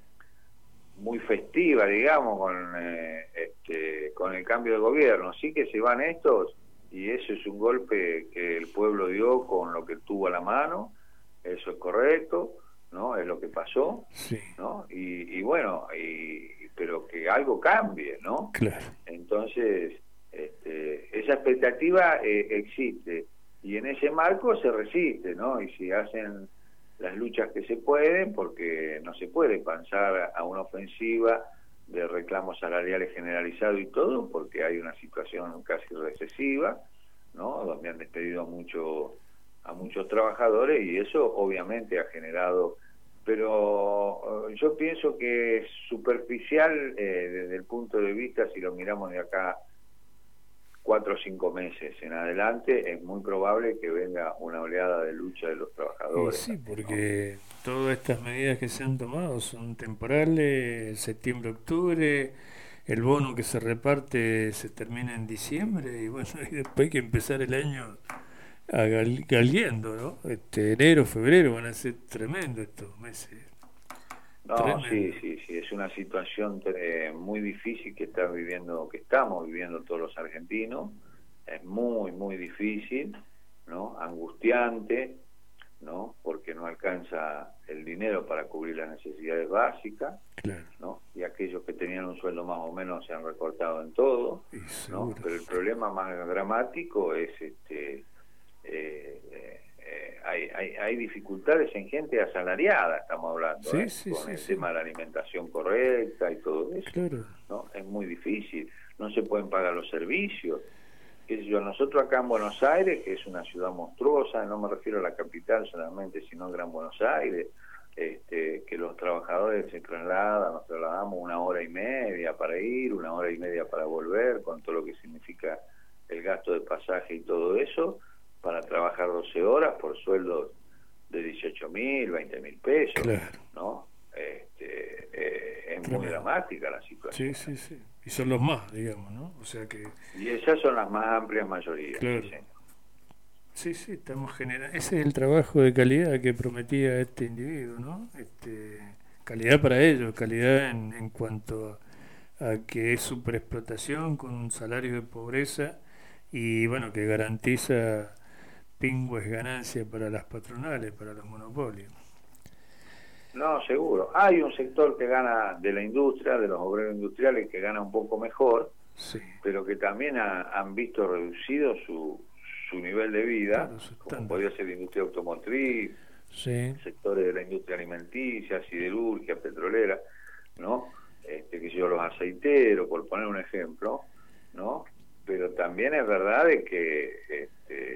festiva, digamos, con el cambio de gobierno. Sí que se van estos, y eso es un golpe que el pueblo dio con lo que tuvo a la mano, eso es correcto, ¿no? Es lo que pasó, Sí. ¿no? Y bueno, pero que algo cambie, ¿no? Claro. Entonces, esa expectativa existe, y en ese marco se resiste, ¿no? Y si hacen las luchas que se pueden, porque no se puede pasar a una ofensiva de reclamos salariales generalizados y todo, porque hay una situación casi recesiva, ¿no? Donde han despedido a muchos trabajadores, y eso obviamente ha generado, pero yo pienso que es superficial desde el punto de vista, si lo miramos de acá 4 o 5 meses en adelante, es muy probable que venga una oleada de lucha de los trabajadores. Sí, porque todas estas medidas que se han tomado son temporales, septiembre-octubre, el bono que se reparte se termina en diciembre, y bueno, y después hay que empezar el año galgueando, ¿no? Enero, febrero van a ser tremendos estos meses. No, Tremendo. sí, es una situación muy difícil que estamos viviendo todos los argentinos. Es muy difícil, ¿no? Angustiante, ¿no? Porque no alcanza el dinero para cubrir las necesidades básicas, Claro. ¿no? Y aquellos que tenían un sueldo más o menos se han recortado en todo, Y ¿no? seguro. Pero el problema más dramático es hay dificultades en gente asalariada, estamos hablando, Sí, con el sí. tema de la alimentación correcta y todo eso, Claro. ¿no? Es muy difícil, no se pueden pagar los servicios. Qué sé yo, nosotros acá en Buenos Aires, que es una ciudad monstruosa, no me refiero a la capital solamente, sino a Gran Buenos Aires, que los trabajadores nos trasladamos 1 hora y media para ir, 1 hora y media para volver, con todo lo que significa el gasto de pasaje y todo eso, para trabajar 12 horas por sueldos de 18.000, 20.000 pesos, Claro. ¿no? Es muy Tremendo. dramática la situación. Sí. Y son los más, digamos, ¿no? O sea que... Y esas son las más amplias mayorías. Claro. Sí, señor. Sí, estamos generando... Ese es el trabajo de calidad que prometía este individuo, ¿no? Calidad para ellos, calidad en cuanto a que es superexplotación con un salario de pobreza y, bueno, que garantiza pingües ganancias para las patronales, para los monopolios. No, seguro. Hay un sector que gana de la industria, de los obreros industriales, que gana un poco mejor, Sí. pero que también han visto reducido su nivel de vida, Claro, su como estándar. podría ser la industria automotriz, Sí. sectores de la industria alimenticia, siderúrgica, petrolera, ¿no? Que sé yo, los aceiteros, por poner un ejemplo, ¿no? Pero también es verdad de que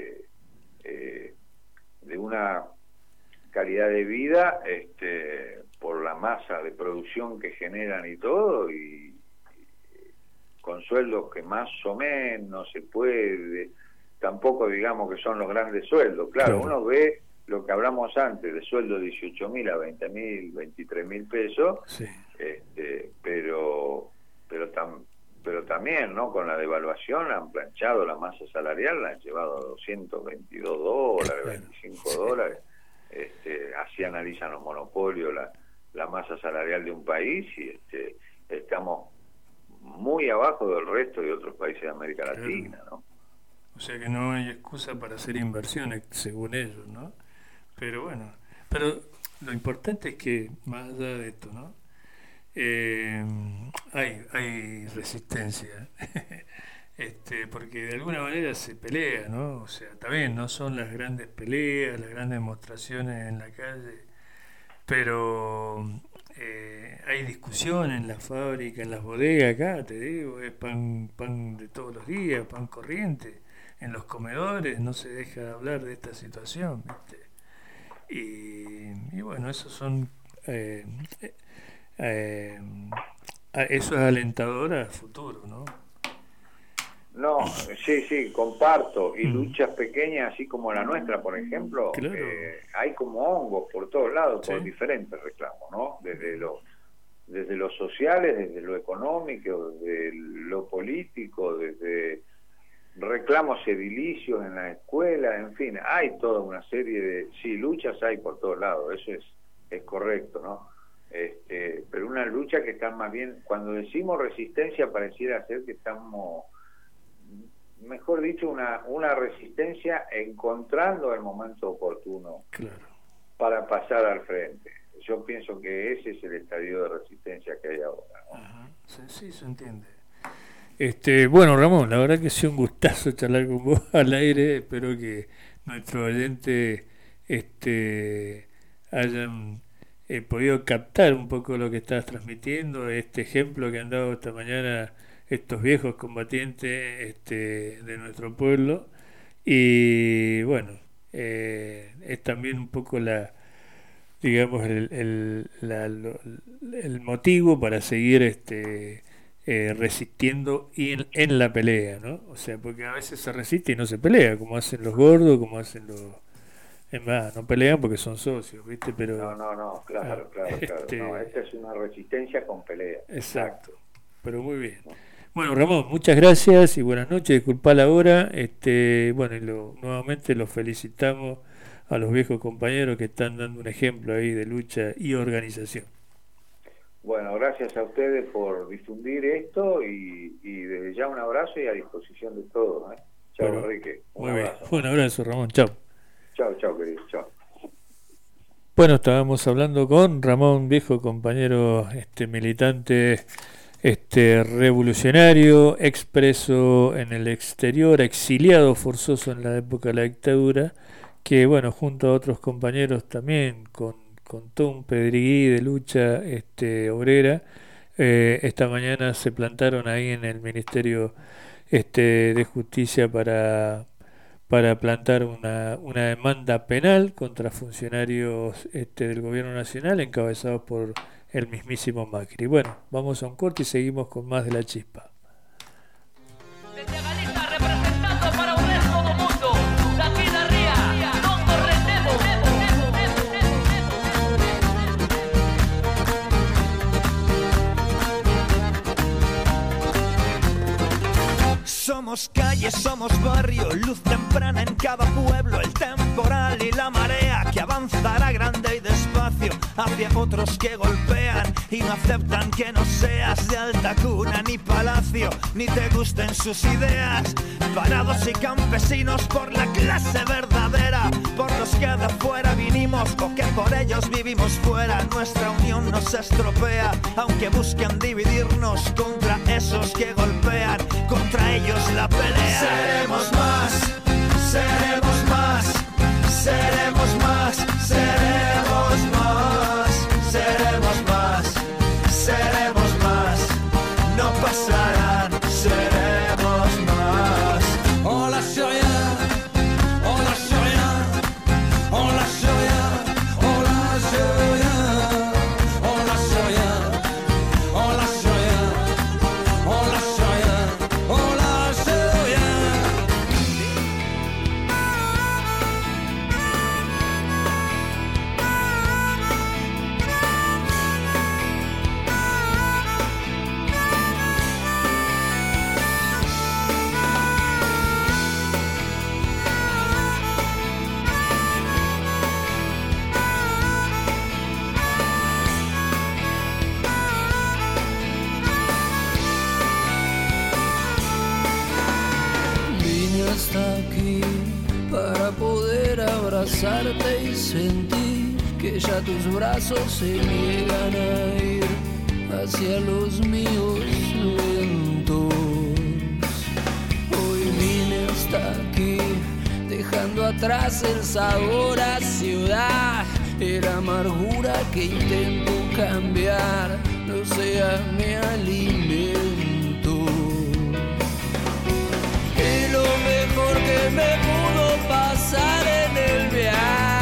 de una calidad de vida por la masa de producción que generan y todo, y con sueldos que más o menos se puede, tampoco digamos que son los grandes sueldos, claro. Uno ve lo que hablamos antes de sueldo de 18.000 a 20.000, 23.000 pesos, Sí. pero también, ¿no? Con la devaluación han planchado la masa salarial, la han llevado a $222, $25. Así analizan los monopolios la masa salarial de un país y estamos muy abajo del resto de otros países de América Latina, ¿no? O sea que no hay excusa para hacer inversiones, según ellos, ¿no? Pero bueno, pero lo importante es que, más allá de esto, ¿no? Hay resistencia, porque de alguna manera se pelea, ¿no? O sea, también no son las grandes peleas, las grandes demostraciones en la calle, pero hay discusión en la fábrica, en las bodegas acá, te digo, es pan de todos los días, pan corriente. En los comedores no se deja de hablar de esta situación, ¿viste? Y bueno, esos son eso es alentador al futuro, ¿no? No, sí, comparto. Y luchas pequeñas, así como la nuestra, por ejemplo, claro. Hay como hongos por todos lados, por Sí. diferentes reclamos, ¿no? Desde lo sociales, desde lo económico, desde lo político, desde reclamos edilicios en la escuela, en fin, hay toda una serie de... Sí, luchas hay por todos lados, eso es correcto, ¿no? Pero una lucha que está más bien... Cuando decimos resistencia pareciera ser que estamos... Mejor dicho, una resistencia encontrando el momento oportuno, claro, para pasar al frente. Yo pienso que ese es el estadio de resistencia que hay ahora, ¿no? Ajá. Sí, se entiende. Bueno, Ramón, la verdad que ha sido un gustazo charlar con vos al aire. Espero que nuestros oyentes hayan podido captar un poco lo que estás transmitiendo, este ejemplo que han dado esta mañana estos viejos combatientes de nuestro pueblo. Y bueno, es también un poco digamos el motivo para seguir resistiendo y en la pelea, ¿no? O sea, porque a veces se resiste y no se pelea, como hacen los gordos, como hacen los... Es más, no pelean porque son socios, ¿viste? Pero no, claro. No, esta es una resistencia con pelea. Exacto. Pero muy bien. Bueno, Ramón, muchas gracias y buenas noches. Disculpa la hora. Bueno, y nuevamente los felicitamos a los viejos compañeros que están dando un ejemplo ahí de lucha y organización. Bueno, gracias a ustedes por difundir esto y desde ya un abrazo y a disposición de todos, ¿eh? Chao, bueno, Enrique. Muy bien. Un abrazo, Ramón. Chao. Chao, querido. Chao. Bueno, estábamos hablando con Ramón, viejo compañero militante revolucionario, expreso en el exterior, exiliado forzoso en la época de la dictadura, que bueno, junto a otros compañeros también con todo un pedreguí de lucha obrera, esta mañana se plantaron ahí en el Ministerio de Justicia para plantar una demanda penal contra funcionarios del gobierno nacional encabezados por el mismísimo Macri. Bueno, vamos a un corte y seguimos con más de La Chispa. Desde Galicia representando para un resto do mundo, daqui da ría, non nos rendemos. Somos calle, somos barrio, luz temprana en cada pueblo, el temporal y la marea que avanzará grande y despacio hacia otros que golpean y no aceptan que no seas de alta cuna ni palacio, ni te gusten sus ideas. Parados y campesinos por la clase verdadera, por los que de fuera vinimos o que por ellos vivimos fuera. Nuestra unión nos estropea, aunque busquen dividirnos contra esos que golpean, contra ellos la pelea. Seremos más, seremos más, seremos más, seremos más, seremos más, seremos más, no pasarán, seremos más. Hola Shoya, hola Shoya, hola Shoya, hola Shoya, hola Shoya, hola Shoya, hola Shoya. está aquí para poder abrazarte y sentir que ya tus brazos se niegan a ir hacia los míos lentos. Hoy vine hasta aquí, dejando atrás el sabor a ciudad, era amargura que intento cambiar, no sea mi alimento. Y lo mejor que me pudo pasar en el viaje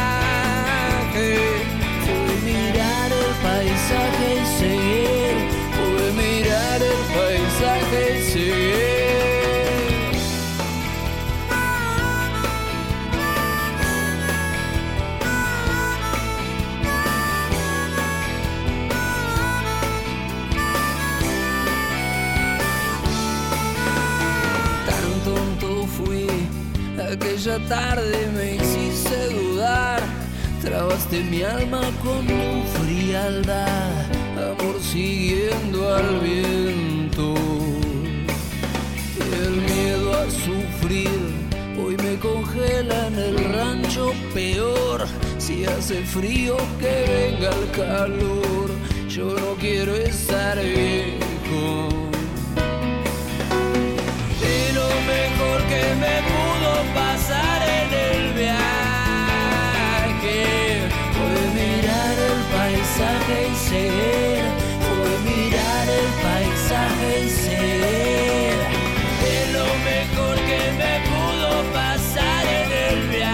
fue mirar el paisaje y seguir, fue mirar el paisaje y seguir. Aquella tarde me hiciste dudar, trabaste mi alma con tu frialdad, amor siguiendo al viento. Y el miedo a sufrir hoy me congela en el rancho, peor si hace frío que venga el calor, yo no quiero estar viejo. Y lo mejor que me pudo pasar en el viaje fue mirar el paisaje y seguir, fue mirar el paisaje y seguir. Y lo mejor que me pudo pasar en el viaje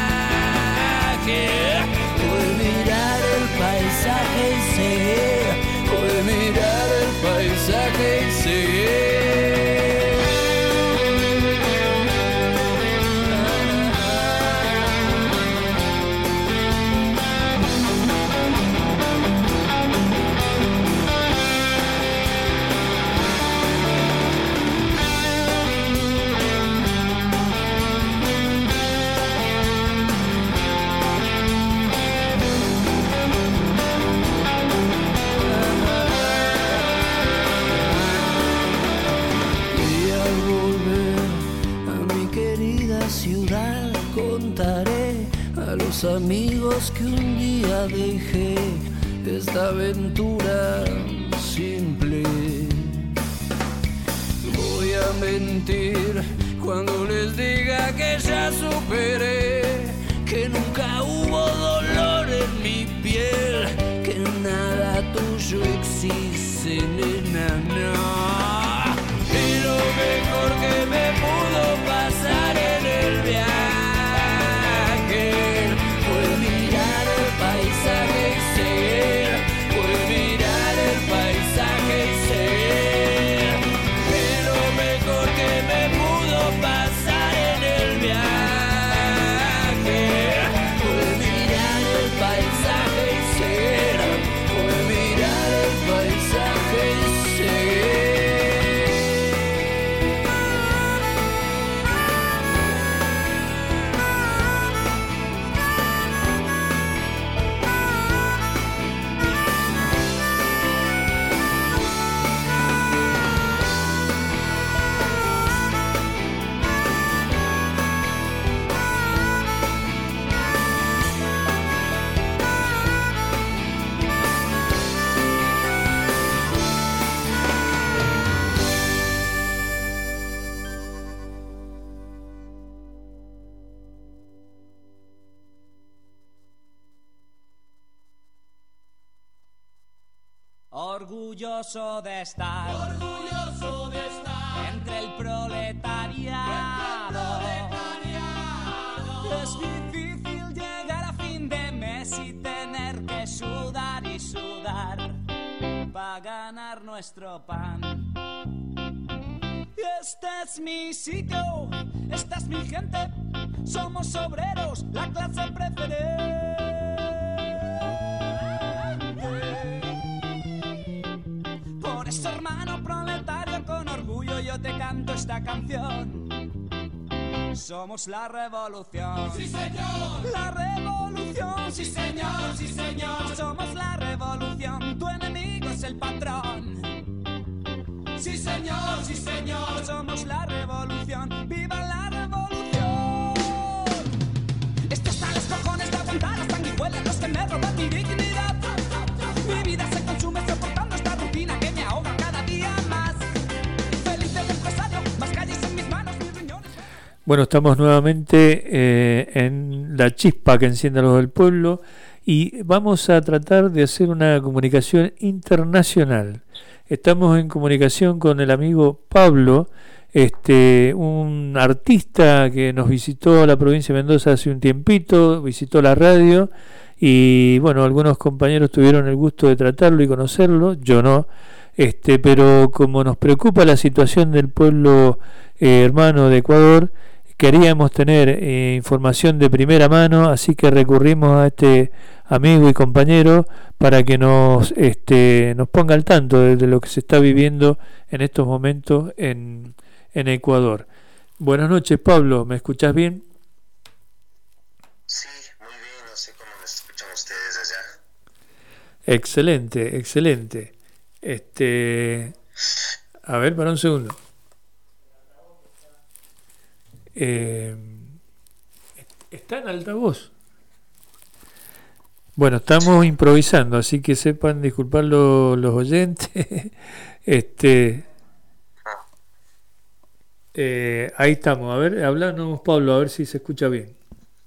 fue mirar el paisaje y seguir, fue mirar el paisaje y seguir. Contaré a los amigos que un día dejé esta aventura simple. Voy a mentir cuando les diga que ya superé, que nunca hubo dolor en mi piel, que nada tuyo existe, nena, no. Y lo mejor que me pudo pasar en el viaje fue mirar el paisaje y seguir, fue mirar el paisaje y seguir. Y lo mejor que me pudo pasar en el viaje fue mirar el paisaje y seguir, fue mirar el paisaje y seguir. Orgulloso de estar entre el proletariado. Es difícil llegar a fin de mes y tener que sudar y sudar para ganar nuestro pan. Este es mi sitio, esta es mi gente, somos obreros, la clase preferente. Por eso, hermano proletario, con orgullo yo te canto esta canción. Somos la revolución. ¡Sí, señor! La revolución. ¡Sí, señor! ¡Sí, señor! Somos la revolución. Tu enemigo es el patrón. ¡Sí, señor! ¡Sí, señor! Somos la revolución. ¡Viva la revolución! Bueno, estamos nuevamente en la chispa que enciende a los del pueblo y vamos a tratar de hacer una comunicación internacional. Estamos en comunicación con el amigo Pablo, un artista que nos visitó la provincia de Mendoza hace un tiempito, visitó la radio y bueno, algunos compañeros tuvieron el gusto de tratarlo y conocerlo, yo no, pero como nos preocupa la situación del pueblo hermano de Ecuador, queríamos tener información de primera mano, así que recurrimos a este amigo y compañero para que nos ponga al tanto de lo que se está viviendo en estos momentos en Ecuador. Buenas noches, Pablo, ¿me escuchás bien? Sí, muy bien, no sé cómo me escuchan ustedes allá. Excelente, excelente. A ver, para un segundo. Está en altavoz. Bueno, estamos improvisando, así que sepan disculpar los oyentes. Ahí estamos. A ver, háblanos, Pablo, a ver si se escucha bien.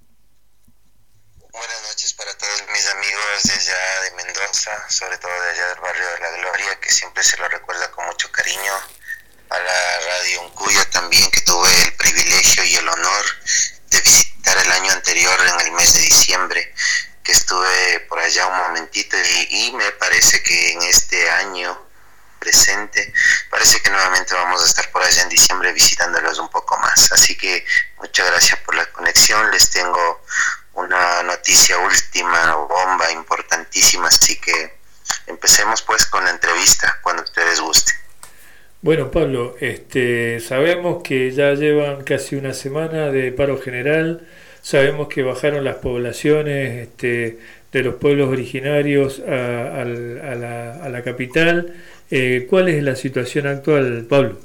Buenas noches para todos mis amigos de allá de Mendoza, sobre todo de allá del barrio de La Gloria, que siempre se lo recuerda con mucho cariño. A la Radio Uncuyo también, que tuve el privilegio y el honor de visitar el año anterior en el mes de diciembre, que estuve por allá un momentito y me parece que en este año presente, parece que nuevamente vamos a estar por allá en diciembre visitándolos un poco más. Así que muchas gracias por la conexión, les tengo una noticia última, bomba, importantísima, así que empecemos pues con la entrevista cuando ustedes gusten. Bueno, Pablo, sabemos que ya llevan casi una semana de paro general, sabemos que bajaron las poblaciones de los pueblos originarios a la capital. ¿Cuál es la situación actual, Pablo?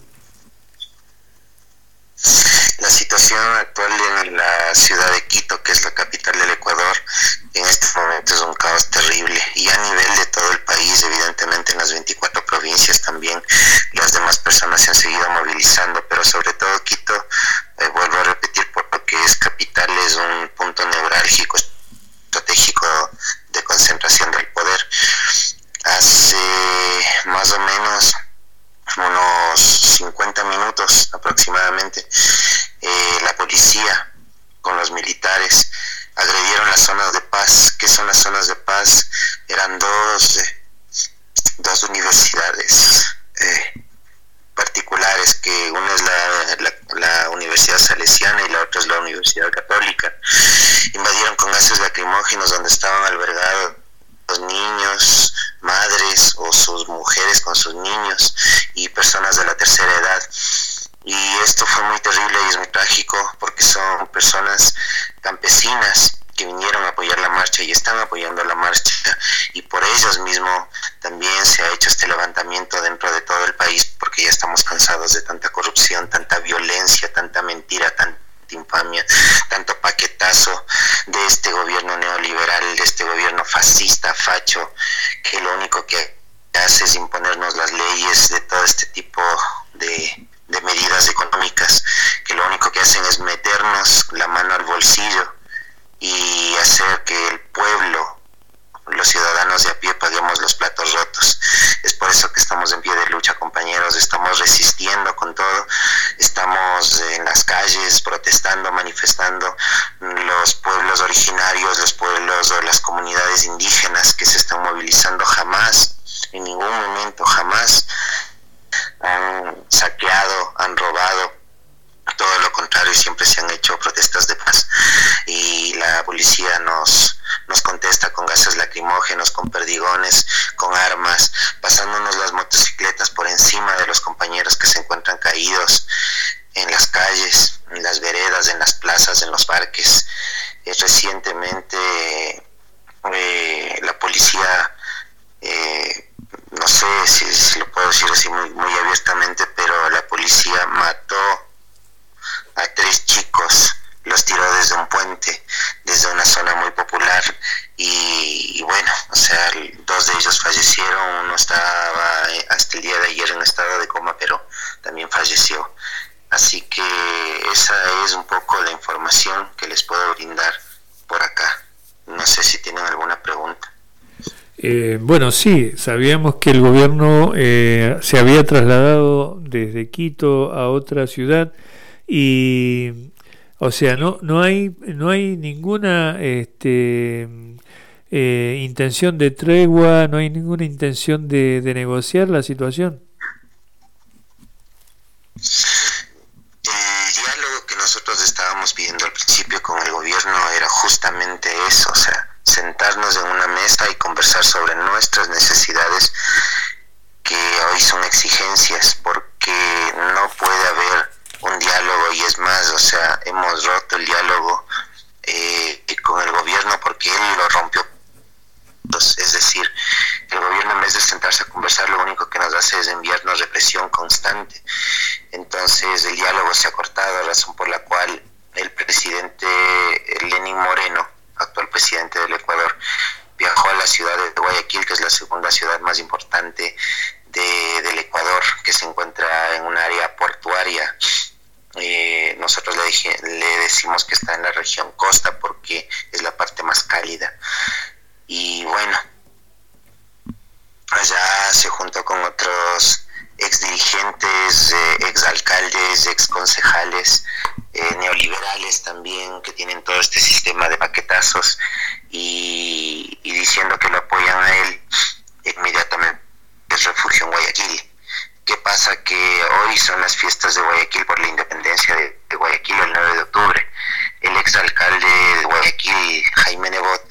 La situación actual en la ciudad de Quito, que es la capital del Ecuador, en este momento es un caos terrible, y a nivel de todo el país, evidentemente en las 24 provincias también las demás personas se han seguido movilizando, pero sobre todo Quito, vuelvo a repetir, por lo que es capital, es un punto neurálgico, estratégico de concentración del poder. Hace más o menos unos 50 minutos aproximadamente, la policía con los militares agredieron las zonas de paz. ¿Qué son las zonas de paz? Eran dos universidades particulares, que una es la Universidad Salesiana y la otra es la Universidad Católica. Invadieron con gases lacrimógenos donde estaban albergados los niños, madres o sus mujeres con sus niños y personas de la tercera edad. Y esto fue muy terrible y es muy trágico porque son personas campesinas que vinieron a apoyar la marcha y están apoyando la marcha, y por ellos mismos también se ha hecho este levantamiento dentro de todo el país, porque ya estamos cansados de tanta corrupción, tanta violencia, tanta mentira, tanta infamia, tanto paquetazo de este gobierno neoliberal, de este gobierno fascista, facho, que lo único que hace es imponernos las leyes de todo este tipo de medidas económicas, que lo único que hacen es meternos la mano al bolsillo y hacer que el pueblo, los ciudadanos de a pie, paguemos los platos rotos. Es por eso que estamos en pie de lucha, compañeros, estamos resistiendo con todo, estamos en las calles protestando, manifestando. Los pueblos originarios, los pueblos o las comunidades indígenas que se están movilizando jamás, en ningún momento, jamás han saqueado, han robado. Todo lo contrario, siempre se han hecho protestas de paz, y la policía nos contesta con gases lacrimógenos, con perdigones, con armas, pasándonos las motocicletas por encima de los compañeros que se encuentran caídos en las calles, en las veredas, en las plazas, en los parques. Recientemente la policía, no sé si lo puedo decir así muy abiertamente, pero la policía mató a 3 chicos, los tiró desde un puente, desde una zona muy popular, y bueno, o sea, 2 de ellos fallecieron, uno estaba hasta el día de ayer en estado de coma, pero también falleció. Así que esa es un información que les puedo brindar por acá. No sé si tienen alguna pregunta. Bueno, sí, sabíamos que el gobierno se había trasladado desde Quito a otra ciudad y, o sea, no hay ninguna intención de tregua, no hay ninguna intención de negociar la situación. El diálogo que nosotros estábamos pidiendo al principio con el gobierno era justamente eso, o sea, sentarnos en una mesa y conversar sobre nuestras necesidades, que hoy son exigencias, porque no puede haber un diálogo, y es más, o sea, hemos roto el diálogo con el gobierno porque él lo rompió. Es decir, el gobierno, en vez de sentarse a conversar, lo único que nos hace es enviarnos represión constante. Entonces el diálogo se ha cortado, razón por la cual el presidente Lenín Moreno, actual presidente del Ecuador, viajó a la ciudad de Guayaquil, que es la segunda ciudad más importante del Ecuador, que se encuentra en un área portuaria. Nosotros le decimos que está en la región costa porque es la parte más cálida. Y bueno, allá se juntó con otros exdirigentes, exalcaldes, exconcejales, neoliberales también, que tienen todo este sistema de paquetazos, y diciendo que lo apoyan a él, inmediatamente es refugio en Guayaquil. ¿Qué pasa? Que hoy son las fiestas de Guayaquil por la independencia de Guayaquil, el 9 de octubre. El exalcalde de Guayaquil, Jaime Nebot,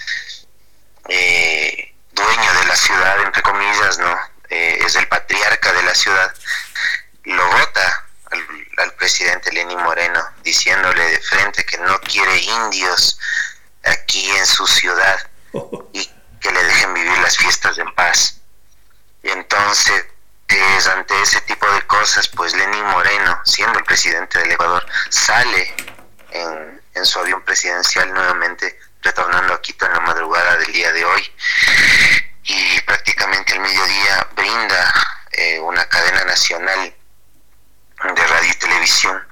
dueño de la ciudad, entre comillas, ¿no? Es el patriarca de la ciudad, lo vota al presidente Lenín Moreno, diciéndole de frente que no quiere indios aquí en su ciudad y que le dejen vivir las fiestas en paz. Y entonces, ante ese tipo de cosas, pues Lenín Moreno, siendo el presidente del Ecuador, sale en su avión presidencial nuevamente, retornando a Quito en la madrugada del día de hoy, y prácticamente al mediodía brinda una cadena nacional de radio y televisión.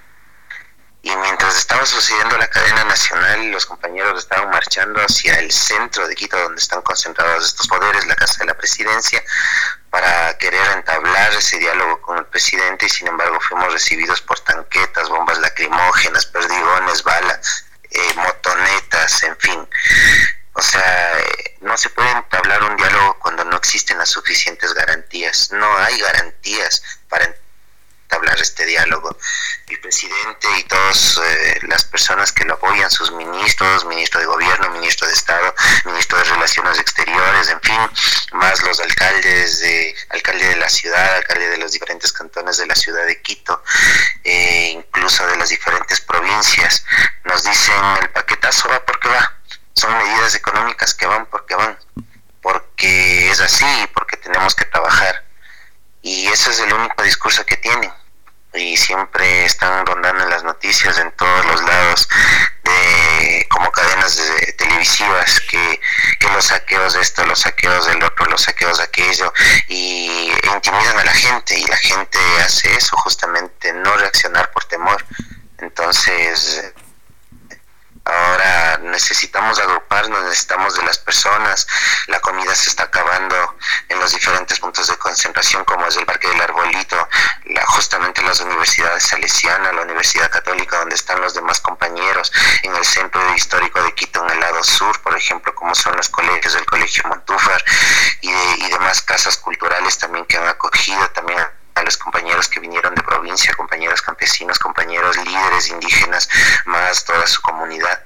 Y mientras estaba sucediendo la cadena nacional, los compañeros estaban marchando hacia el centro de Quito, donde están concentrados estos poderes, la Casa de la Presidencia, para querer entablar ese diálogo con el presidente, y sin embargo fuimos recibidos por tanquetas, bombas lacrimógenas, perdigones, balas, motonetas, en fin. O sea, no se puede entablar un diálogo cuando no existen las suficientes garantías. No hay garantías para entablar este diálogo. El presidente y todas las personas que lo apoyan, sus ministros, ministro de gobierno, ministro de Estado, ministro de Relaciones Exteriores, en fin, más los alcalde de la ciudad, alcalde de los diferentes cantones de la ciudad de Quito, incluso de las diferentes provincias, nos dicen: el paquetazo va porque va. Son medidas económicas que van porque es así, porque tenemos que trabajar. Y ese es el único discurso que tienen. Y siempre están rondando en las noticias en todos los lados, como cadenas televisivas, que los saqueos de esto, los saqueos del otro, los saqueos de aquello, y intimidan a la gente, y la gente hace eso justamente, no reaccionar por temor. Entonces, ahora necesitamos agruparnos, necesitamos de las personas. La comida se está acabando en los diferentes puntos de concentración, como es el Parque del Arbolito, justamente las universidades salesianas, la Universidad Católica, donde están los demás compañeros, en el centro histórico de Quito, en el lado sur, por ejemplo, como son los colegios, el Colegio Montúfar y demás casas culturales también que han acogido también a los compañeros que vinieron de provincia, compañeros campesinos, compañeros líderes indígenas, más toda su comunidad.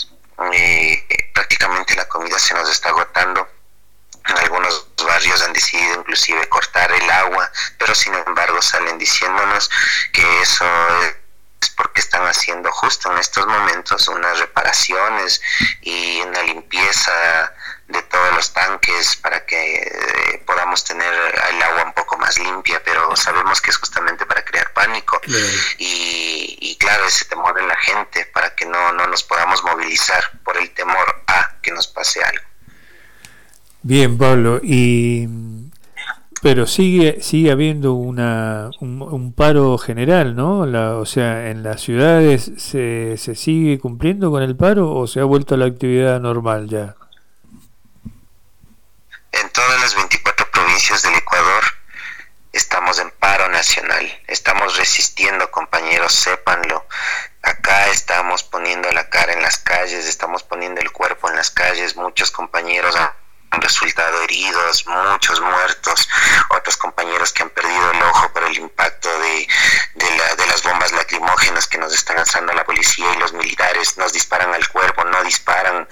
Prácticamente la comida se nos está agotando. En algunos barrios han decidido inclusive cortar el agua, pero sin embargo salen diciéndonos que eso es porque están haciendo justo en estos momentos unas reparaciones y una limpieza de todos los tanques para que podamos tener el agua un poco más limpia, pero sabemos que es justamente para crear pánico. Y claro, ese temor en la gente, para que no nos podamos movilizar por el temor a que nos pase algo. Bien, Pablo, y Pero sigue habiendo un paro general, ¿no? O sea, ¿en las ciudades se sigue cumpliendo con el paro o se ha vuelto a la actividad normal ya? En todas las 24 provincias del Ecuador estamos en paro nacional, estamos resistiendo, compañeros, sépanlo. Acá estamos poniendo la cara en las calles, estamos poniendo el cuerpo en las calles, muchos compañeros han resultado heridos, muchos muertos, otros compañeros que han perdido el ojo por el impacto de las bombas lacrimógenas que nos están lanzando la policía y los militares, nos disparan al cuerpo, no disparan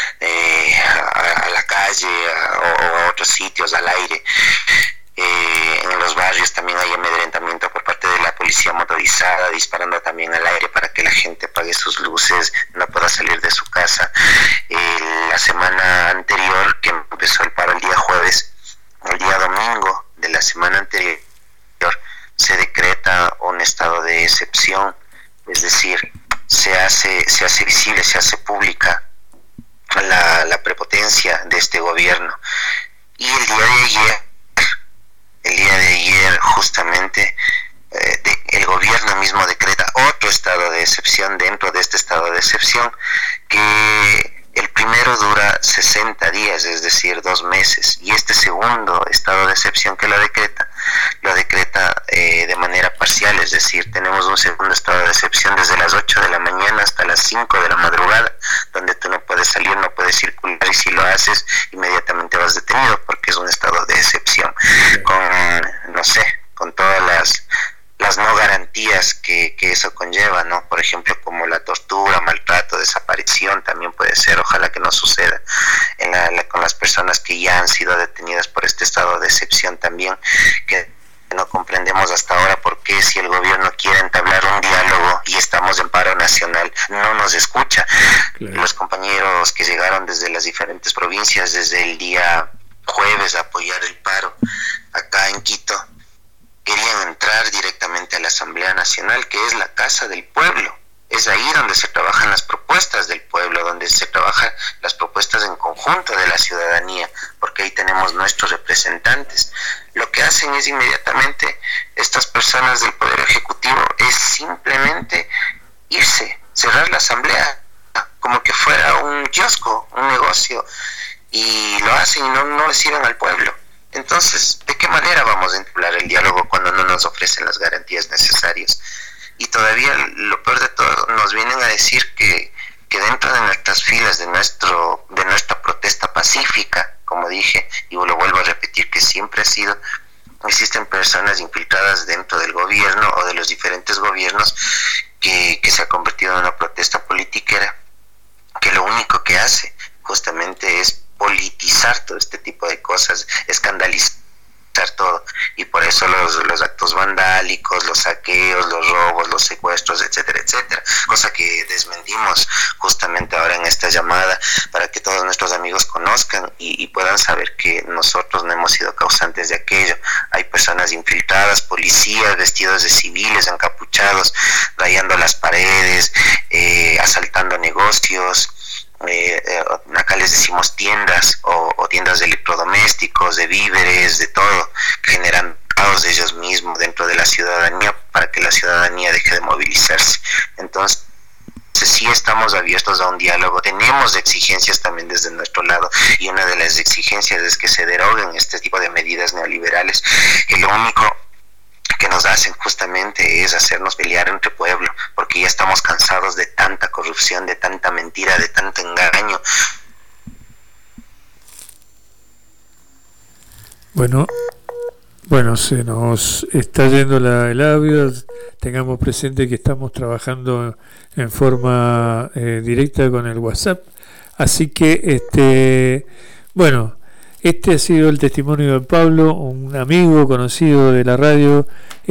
a la calle o a otros sitios, al aire. En los barrios también hay amedrentamiento por parte de la policía motorizada, disparando también al aire para que la gente apague sus luces, no pueda salir de su casa. La semana anterior, que empezó el paro el día jueves, el día domingo de la semana anterior, se decreta un estado de excepción, es decir, se hace visible, se hace pública la prepotencia de este gobierno. Y el día de ayer justamente el gobierno mismo decreta otro estado de excepción dentro de este estado de excepción, que el primero dura 60 días, es decir, 2 meses, y este segundo estado de excepción que lo decreta de manera parcial, es decir, tenemos un segundo estado de excepción desde las 8 de la mañana hasta las 5 de la madrugada, donde tú no puedes salir, no puedes circular, y si lo haces, inmediatamente vas detenido, porque es un estado de excepción, con todas las no garantías que eso conlleva, ¿no? Por ejemplo, como la tortura, maltrato, desaparición, también puede ser, ojalá que no suceda con las personas que ya han sido detenidas por este estado de excepción también, que no comprendemos hasta ahora por qué, si el gobierno quiere entablar un diálogo y estamos en paro nacional, no nos escucha. Claro. Los compañeros que llegaron desde las diferentes provincias desde el día jueves a apoyar el paro acá en Quito, querían entrar directamente a la Asamblea Nacional, que es la casa del pueblo. Es ahí donde se trabajan las propuestas del pueblo, donde se trabajan las propuestas en conjunto de la ciudadanía, porque ahí tenemos nuestros representantes. Lo que hacen es inmediatamente estas personas del Poder Ejecutivo es simplemente irse, cerrar la Asamblea, como que fuera un kiosco, un negocio, y lo hacen y no le sirven al pueblo. Entonces, ¿de qué manera vamos a entablar el diálogo cuando no nos ofrecen las garantías necesarias? Y todavía, lo peor de todo, nos vienen a decir que dentro de nuestras filas, de nuestra protesta pacífica, como dije, y lo vuelvo a repetir, que siempre ha sido, existen personas infiltradas dentro del gobierno o de los diferentes gobiernos que se ha convertido en una protesta politiquera, que lo único que hace justamente es politizar todo este tipo de cosas, escandalizar todo, y por eso los actos vandálicos, los saqueos, los robos, los secuestros, etcétera, etcétera, cosa que desmentimos justamente ahora en esta llamada para que todos nuestros amigos conozcan y puedan saber que nosotros no hemos sido causantes de aquello. Hay personas infiltradas, policías vestidos de civiles, encapuchados, rayando las paredes, asaltando negocios. Acá les decimos tiendas o tiendas de electrodomésticos, de víveres, de todo, generando caos de ellos mismos dentro de la ciudadanía para que la ciudadanía deje de movilizarse. Entonces, sí estamos abiertos a un diálogo, tenemos exigencias también desde nuestro lado, y una de las exigencias es que se deroguen este tipo de medidas neoliberales, que lo único que nos hacen justamente es hacernos pelear entre pueblo, porque ya estamos cansados de tanta corrupción, de tanta mentira, de tanto engaño. Bueno, se nos está yendo el audio. Tengamos presente que estamos trabajando en forma directa con el WhatsApp, así que este ha sido el testimonio de Pablo, un amigo conocido de la radio,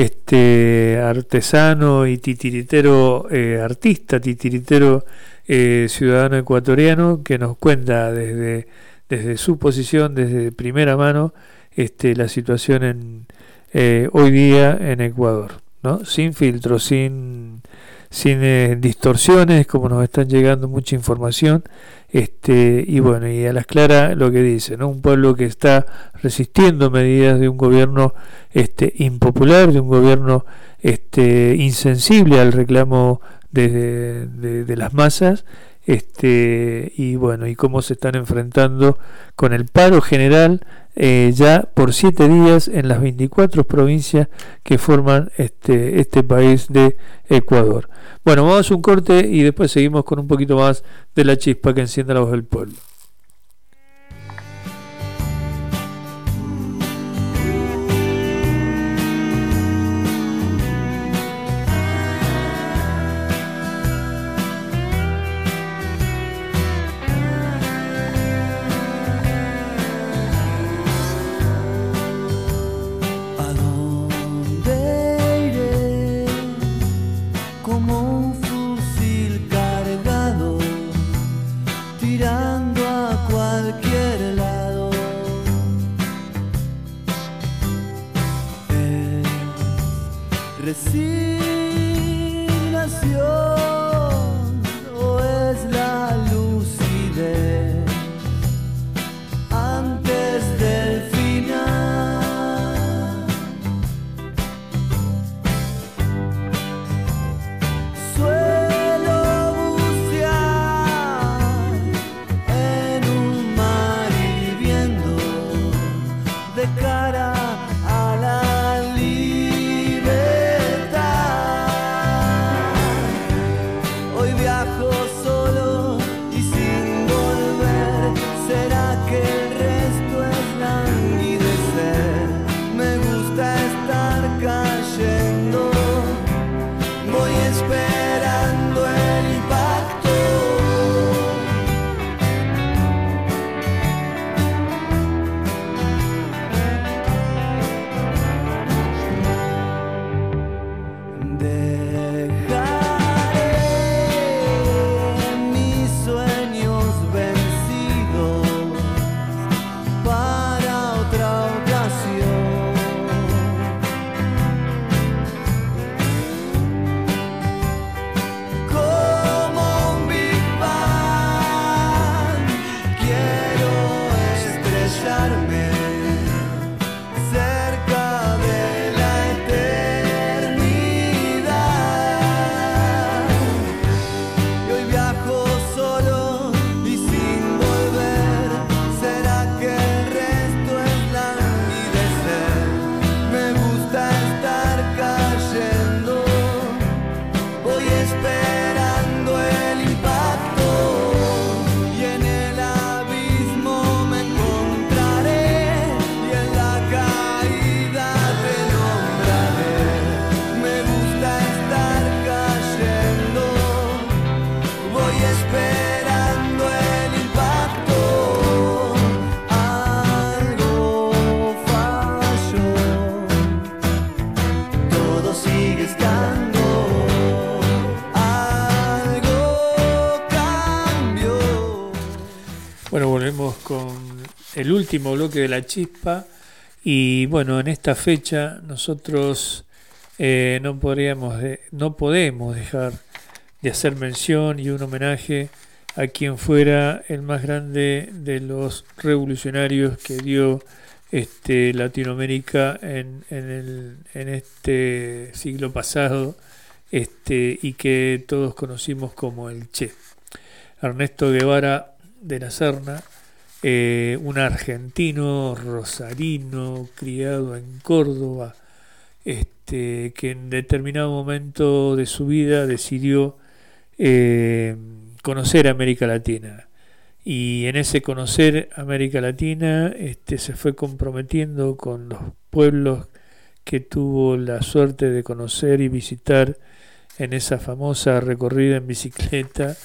artesano y titiritero, artista titiritero, ciudadano ecuatoriano, que nos cuenta desde su posición, desde primera mano, la situación hoy día en Ecuador, ¿no? Sin filtro, sin sin distorsiones, como nos están llegando mucha información, y bueno, y a las claras lo que dice, ¿no? Un pueblo que está resistiendo medidas de un gobierno impopular, de un gobierno insensible al reclamo de las masas, y bueno, y cómo se están enfrentando con el paro general ya por 7 días en las 24 provincias que forman este país de Ecuador. Bueno, vamos a un corte y después seguimos con un poquito más de La Chispa que enciende la voz del pueblo. Resignación o es la lucidez antes del final. Suelo bucear en un mar hirviendo de cara a la Bueno, volvemos con el último bloque de La Chispa y bueno, en esta fecha nosotros no podemos dejar de hacer mención y un homenaje a quien fuera el más grande de los revolucionarios que dio Latinoamérica en este siglo pasado, y que todos conocimos como el Che. Ernesto Guevara de la Serna, un argentino rosarino criado en Córdoba, que en determinado momento de su vida decidió conocer América Latina, y en ese conocer América Latina se fue comprometiendo con los pueblos que tuvo la suerte de conocer y visitar en esa famosa recorrida en bicicleta,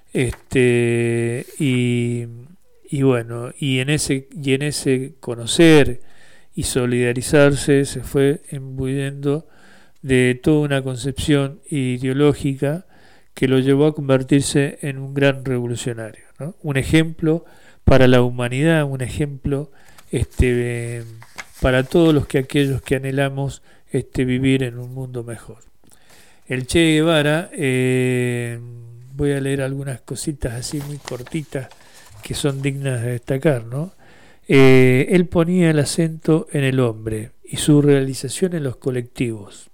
y bueno, y en ese conocer y solidarizarse se fue imbuyendo de toda una concepción ideológica que lo llevó a convertirse en un gran revolucionario, ¿no? Un ejemplo para la humanidad, un ejemplo para todos aquellos que anhelamos vivir en un mundo mejor. el Che Guevara, voy a leer algunas cositas así muy cortitas que son dignas de destacar, ¿no? Él ponía el acento en el hombre y su realización en los colectivos.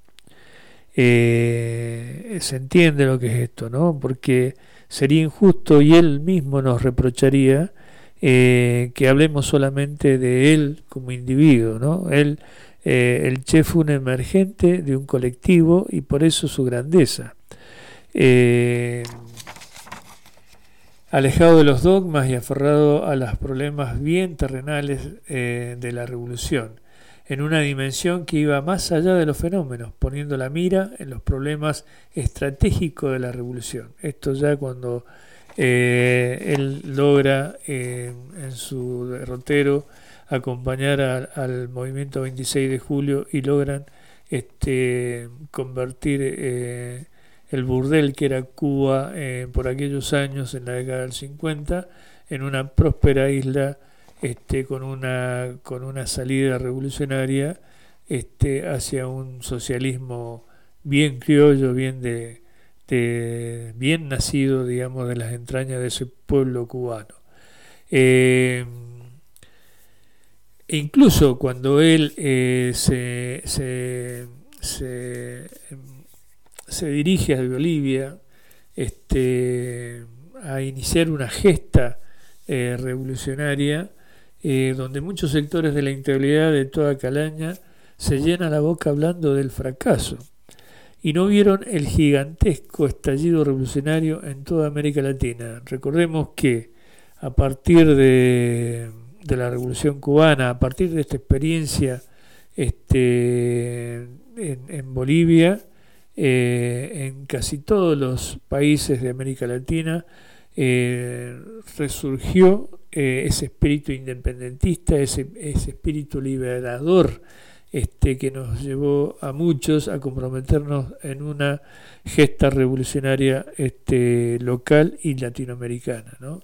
Se entiende lo que es esto, ¿no? Porque sería injusto, y él mismo nos reprocharía que hablemos solamente de él como individuo, ¿no? El Che fue un emergente de un colectivo y por eso su grandeza. Alejado de los dogmas y aferrado a los problemas bien terrenales de la revolución, en una dimensión que iba más allá de los fenómenos, poniendo la mira en los problemas estratégicos de la revolución. Esto ya cuando él logra en su derrotero acompañar al movimiento 26 de julio y logran convertir el burdel que era Cuba por aquellos años, en la década del 50, en una próspera isla con una salida revolucionaria hacia un socialismo bien criollo, bien bien nacido, digamos, de las entrañas de ese pueblo cubano. E incluso cuando él se dirige a Bolivia a iniciar una gesta revolucionaria, donde muchos sectores de la integralidad de toda calaña se llenan la boca hablando del fracaso y no vieron el gigantesco estallido revolucionario en toda América Latina. Recordemos que a partir de la Revolución Cubana, a partir de esta experiencia en Bolivia, en casi todos los países de América Latina resurgió ese espíritu independentista, ese espíritu liberador que nos llevó a muchos a comprometernos en una gesta revolucionaria local y latinoamericana, ¿no?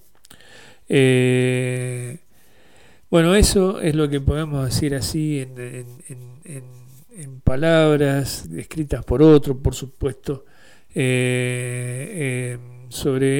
Bueno, eso es lo que podemos decir así en palabras escritas por otro, por supuesto, sobre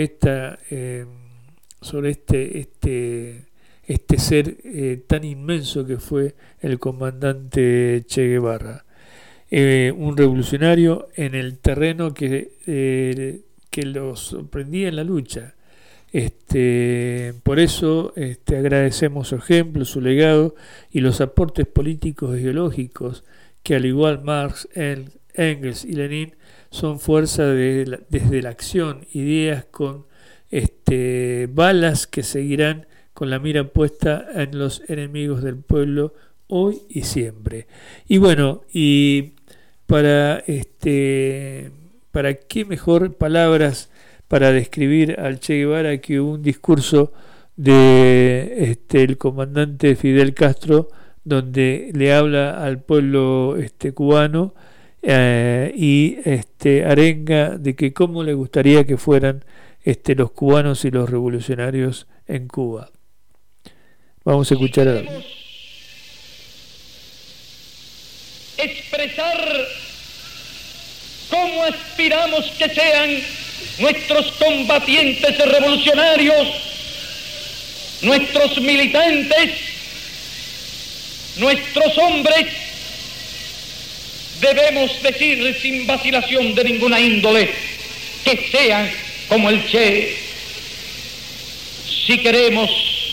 este ser tan inmenso que fue el comandante Che Guevara, un revolucionario en el terreno que lo sorprendía en la lucha. Por eso agradecemos su ejemplo, su legado y los aportes políticos e ideológicos que, al igual Marx, Engels y Lenin, son fuerza desde la acción, ideas con balas que seguirán con la mira puesta en los enemigos del pueblo hoy y siempre. Y bueno, y para qué mejor palabras para describir al Che Guevara que un discurso de el comandante Fidel Castro, donde le habla al pueblo cubano y arenga de que cómo le gustaría que fueran los cubanos y los revolucionarios en Cuba. Vamos a escuchar a expresar cómo aspiramos que sean nuestros combatientes revolucionarios, nuestros militantes, nuestros hombres. Debemos decir sin vacilación de ninguna índole que sean como el Che. Si queremos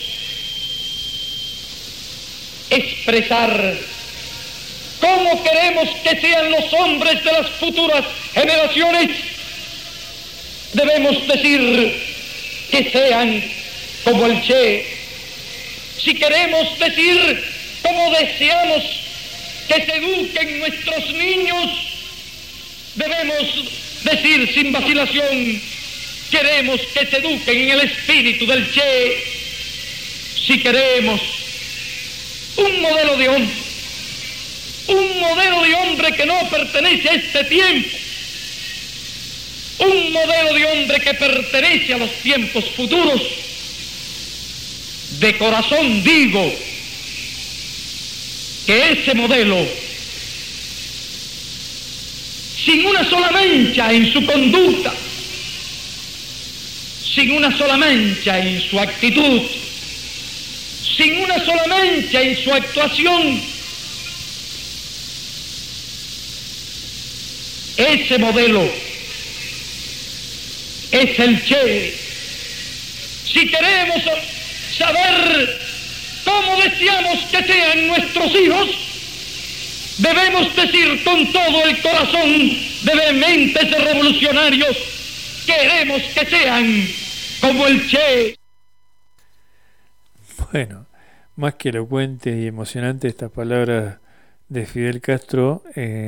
expresar cómo queremos que sean los hombres de las futuras generaciones, debemos decir que sean como el Che. Si queremos decir cómo deseamos que se eduquen nuestros niños, debemos decir sin vacilación, queremos que se eduquen en el espíritu del Che. Si queremos un modelo de hombre que no pertenece a este tiempo, un modelo de hombre que pertenece a los tiempos futuros, de corazón digo que ese modelo sin una sola mancha en su conducta, sin una sola mancha en su actitud, sin una sola mancha en su actuación. Ese modelo es el Che. Si queremos saber cómo deseamos que sean nuestros hijos, debemos decir con todo el corazón de vehementes revolucionarios: queremos que sean como el Che. Bueno, más que elocuentes y emocionantes estas palabras de Fidel Castro,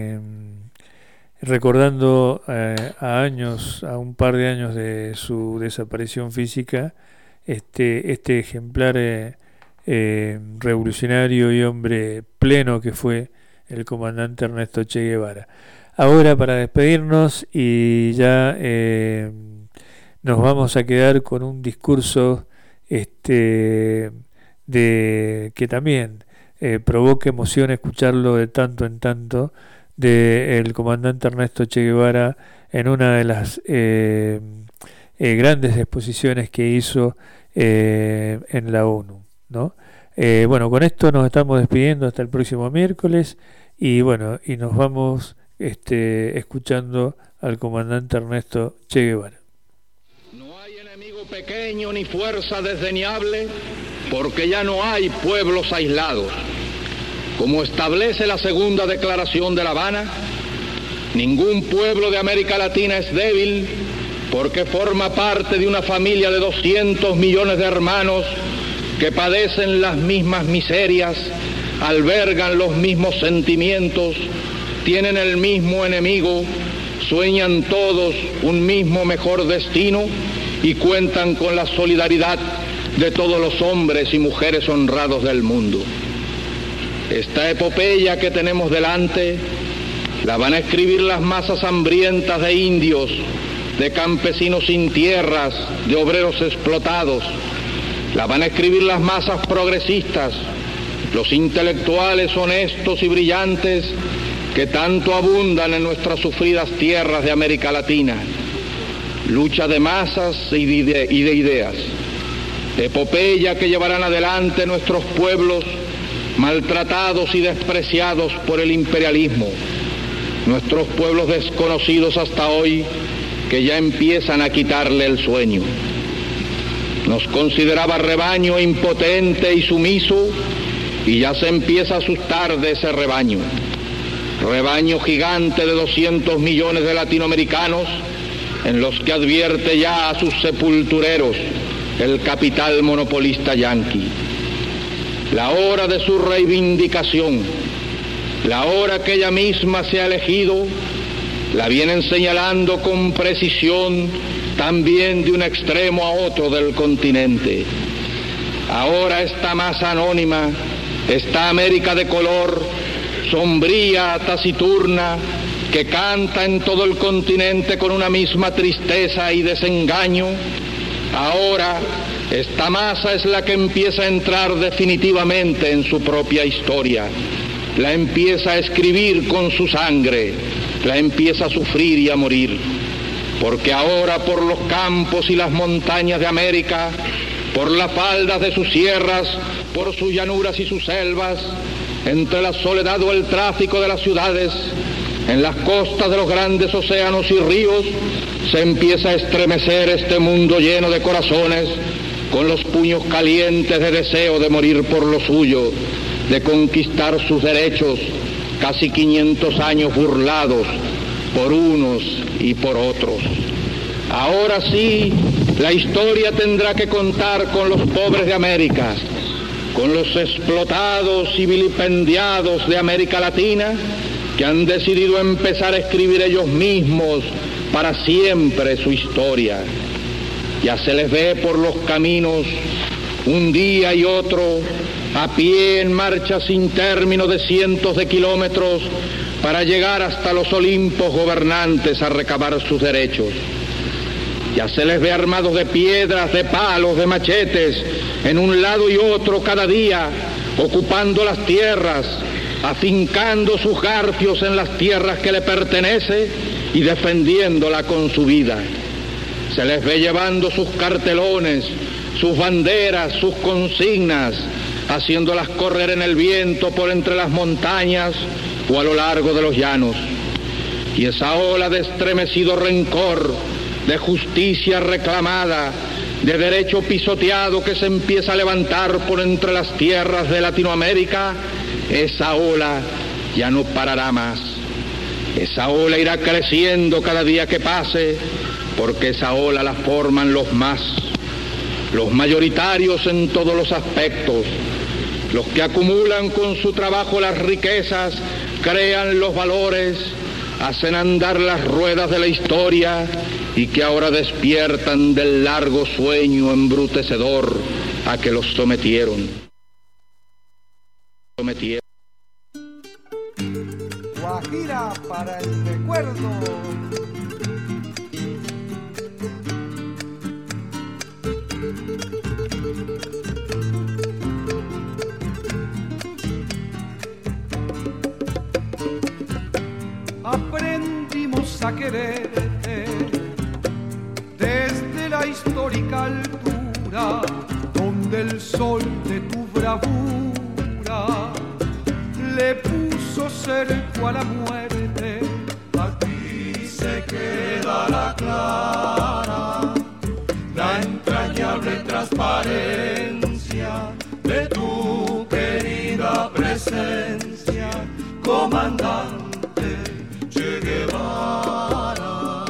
recordando a un par de años de su desaparición física, este ejemplar revolucionario y hombre pleno que fue el comandante Ernesto Che Guevara. Ahora, para despedirnos, y ya nos vamos a quedar con un discurso que también provoca emoción escucharlo de tanto en tanto, del comandante Ernesto Che Guevara en una de las grandes exposiciones que hizo en la ONU, ¿no? Bueno, con esto nos estamos despidiendo hasta el próximo miércoles, y bueno, y nos vamos escuchando al comandante Ernesto Che Guevara. No hay enemigo pequeño ni fuerza desdeñable, porque ya no hay pueblos aislados. Como establece la segunda declaración de La Habana, ningún pueblo de América Latina es débil, porque forma parte de una familia de 200 millones de hermanos que padecen las mismas miserias, albergan los mismos sentimientos, tienen el mismo enemigo, sueñan todos un mismo mejor destino y cuentan con la solidaridad de todos los hombres y mujeres honrados del mundo. Esta epopeya que tenemos delante la van a escribir las masas hambrientas de indios, de campesinos sin tierras, de obreros explotados. La van a escribir las masas progresistas, los intelectuales honestos y brillantes que tanto abundan en nuestras sufridas tierras de América Latina. Lucha de masas y de ideas. Epopeya que llevarán adelante nuestros pueblos maltratados y despreciados por el imperialismo, nuestros pueblos desconocidos hasta hoy, que ya empiezan a quitarle el sueño. Nos consideraba rebaño impotente y sumiso, y ya se empieza a asustar de ese rebaño. Rebaño gigante de 200 millones de latinoamericanos, en los que advierte ya a sus sepultureros el capital monopolista yanqui. La hora de su reivindicación, la hora que ella misma se ha elegido, la vienen señalando con precisión también de un extremo a otro del continente. Ahora esta masa anónima, esta América de color, sombría, taciturna, que canta en todo el continente con una misma tristeza y desengaño, ahora esta masa es la que empieza a entrar definitivamente en su propia historia, la empieza a escribir con su sangre, la empieza a sufrir y a morir, porque ahora por los campos y las montañas de América, por las faldas de sus sierras, por sus llanuras y sus selvas, entre la soledad o el tráfico de las ciudades, en las costas de los grandes océanos y ríos, se empieza a estremecer este mundo lleno de corazones, con los puños calientes de deseo de morir por lo suyo, de conquistar sus derechos, casi 500 años burlados por unos y por otros. Ahora sí, la historia tendrá que contar con los pobres de América, con los explotados y vilipendiados de América Latina, que han decidido empezar a escribir ellos mismos para siempre su historia. Ya se les ve por los caminos, un día y otro, a pie en marcha sin término de cientos de kilómetros, para llegar hasta los Olimpos gobernantes a recabar sus derechos. Ya se les ve armados de piedras, de palos, de machetes, en un lado y otro cada día, ocupando las tierras, afincando sus garfios en las tierras que le pertenece y defendiéndola con su vida. Se les ve llevando sus cartelones, sus banderas, sus consignas, haciéndolas correr en el viento por entre las montañas o a lo largo de los llanos. Y esa ola de estremecido rencor, de justicia reclamada, de derecho pisoteado que se empieza a levantar por entre las tierras de Latinoamérica, esa ola ya no parará más. Esa ola irá creciendo cada día que pase, porque esa ola la forman los mayoritarios en todos los aspectos, los que acumulan con su trabajo las riquezas, crean los valores, hacen andar las ruedas de la historia y que ahora despiertan del largo sueño embrutecedor a que los sometieron. Guajira para el recuerdo. Aprendimos a quererte desde la histórica altura, donde el sol de tu bravura le puso cerco a la muerte. Aquí se quedará clara la entrañable transparencia de tu querida presencia, comandante Che Guevara.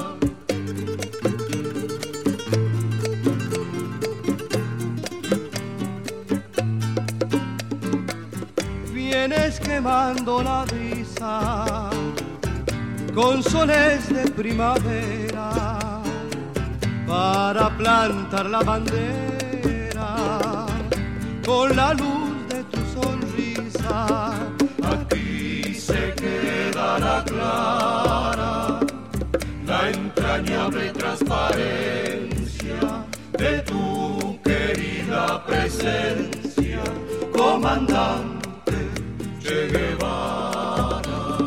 Vienes quemando la brisa con soles de primavera para plantar la bandera con la luz de tu sonrisa. Aquí se quedará clara la entrañable transparencia de tu querida presencia, comandante Che Guevara.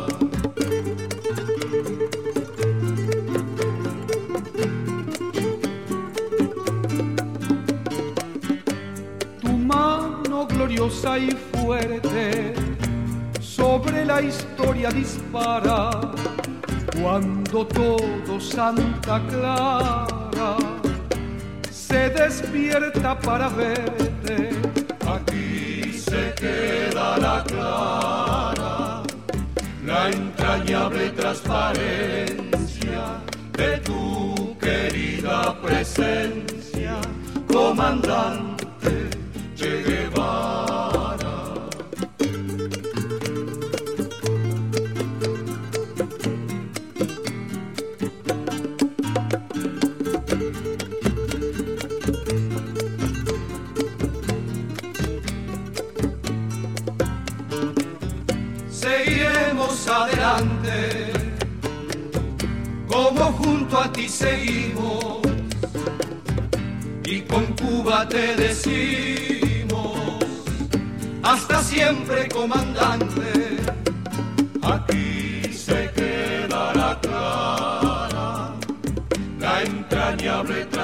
Tu mano gloriosa y fuerte sobre la historia dispara, cuando todo Santa Clara se despierta para verte. Aquí se quedará clara la entrañable transparencia de tu querida presencia, comandante Che Guevara. Seguiremos adelante, como junto a ti seguimos, y con Cuba te decimos, hasta siempre, comandante. Aquí se quedará clara la entrañable